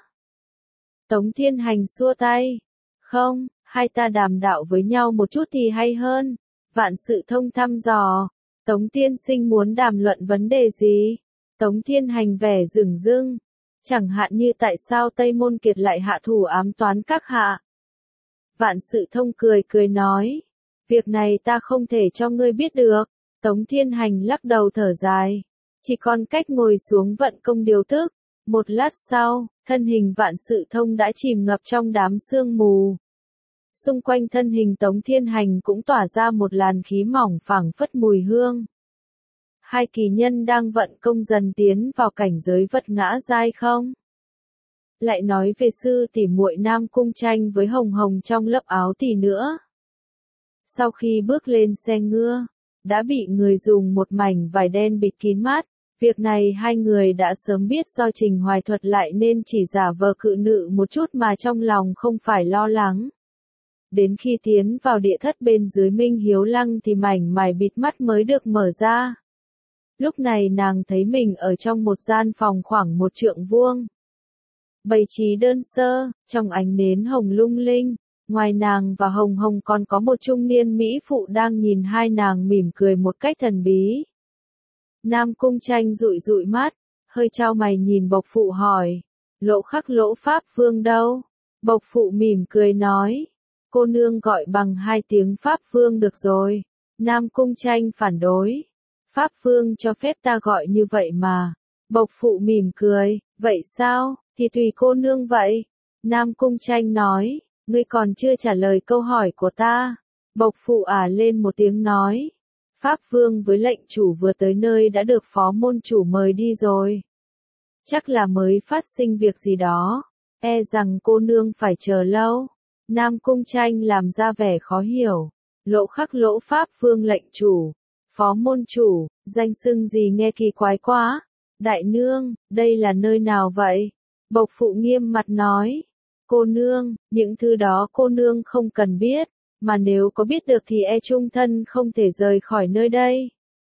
Speaker 1: Tống Thiên Hành xua tay, không, hai ta đàm đạo với nhau một chút thì hay hơn. Vạn Sự Thông thăm dò, Tống tiên sinh muốn đàm luận vấn đề gì? Tống Thiên Hành vẻ dửng dưng, chẳng hạn như tại sao Tây Môn Kiệt lại hạ thủ ám toán các hạ. Vạn Sự Thông cười nói, việc này ta không thể cho ngươi biết được. Tống Thiên Hành lắc đầu thở dài, chỉ còn cách ngồi xuống vận công điều tức. Một lát sau, thân hình Vạn Sự Thông đã chìm ngập trong đám sương mù. Xung quanh thân hình Tống Thiên Hành cũng tỏa ra một làn khí mỏng phảng phất mùi hương. Hai kỳ nhân đang vận công dần tiến vào cảnh giới vật ngã giai không? Lại nói về sư tỷ muội Nam Cung Tranh với Hồng Hồng trong lớp áo tỷ nữa. Sau khi bước lên xe ngựa, đã bị người dùng một mảnh vải đen bịt kín mắt, Việc này hai người đã sớm biết, do Trình Hoài thuật lại nên chỉ giả vờ cự nữ một chút mà trong lòng không phải lo lắng. Đến khi tiến vào địa thất bên dưới Minh Hiếu Lăng thì mảnh mải bịt mắt mới được mở ra. Lúc này nàng thấy mình ở trong một gian phòng khoảng 1 trượng vuông. Bày trí đơn sơ, trong ánh nến hồng lung linh. Ngoài nàng và Hồng Hồng còn có một trung niên mỹ phụ đang nhìn hai nàng mỉm cười một cách thần bí. Nam Cung Tranh dụi dụi mắt, hơi chau mày nhìn Bộc Phụ hỏi, Lỗ Khắc Lỗ Pháp Vương đâu? Bộc Phụ mỉm cười nói, cô nương gọi bằng 2 tiếng Pháp Vương được rồi. Nam Cung Tranh phản đối, Pháp Vương cho phép ta gọi như vậy mà. Bộc Phụ mỉm cười, vậy sao, thì tùy cô nương vậy. Nam Cung Tranh nói, ngươi còn chưa trả lời câu hỏi của ta. Bộc Phụ lên một tiếng nói, Pháp Vương với lệnh chủ vừa tới nơi đã được phó môn chủ mời đi rồi. Chắc là mới phát sinh việc gì đó, e rằng cô nương phải chờ lâu. Nam Cung Tranh làm ra vẻ khó hiểu, Lỗ Khắc Lỗ Pháp Vương lệnh chủ, phó môn chủ, danh xưng gì nghe kỳ quái quá. Đại nương, đây là nơi nào vậy? Bộc Phụ nghiêm mặt nói, cô nương, những thứ đó cô nương không cần biết, mà nếu có biết được thì e chung thân không thể rời khỏi nơi đây.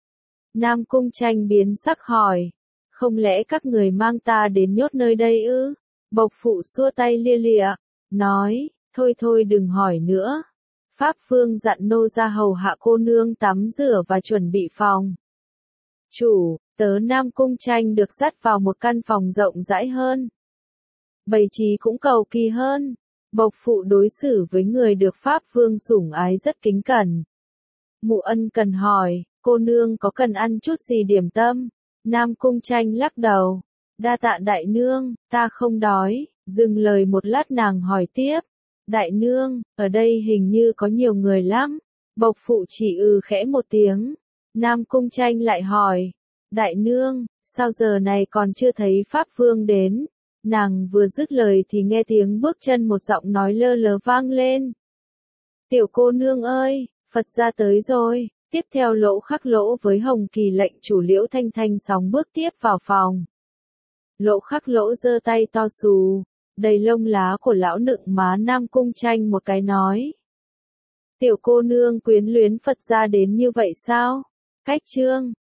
Speaker 1: Nam Cung Tranh biến sắc hỏi, không lẽ các người mang ta đến nhốt nơi đây ư? Bộc Phụ xua tay lia lịa, nói, thôi thôi đừng hỏi nữa. Pháp Vương dặn nô ra hầu hạ cô nương tắm rửa và chuẩn bị phòng. Chủ, tớ Nam Cung Tranh được dắt vào một căn phòng rộng rãi hơn. Bày trí cũng cầu kỳ hơn. Bộc Phụ đối xử với người được Pháp Vương sủng ái rất kính cẩn. Mụ ân cần hỏi, cô nương có cần ăn chút gì điểm tâm? Nam Cung Tranh lắc đầu. Đa tạ đại nương, ta không đói. Dừng lời một lát nàng hỏi tiếp. Đại nương, ở đây hình như có nhiều người lắm. Bộc Phụ chỉ khẽ một tiếng. Nam Cung Tranh lại hỏi. Đại nương, sao giờ này còn chưa thấy Pháp Vương đến? Nàng vừa dứt lời thì nghe tiếng bước chân, một giọng nói lơ lớ vang lên. Tiểu cô nương ơi, Phật gia tới rồi. Tiếp theo Lỗ Khắc Lỗ với Hồng Kỳ lệnh chủ Liễu Thanh Thanh sóng bước tiếp vào phòng. Lỗ Khắc Lỗ giơ tay to xù, đầy lông lá của lão nựng má Nam Cung Tranh một cái nói. Tiểu cô nương quyến luyến Phật gia đến như vậy sao? Cách chương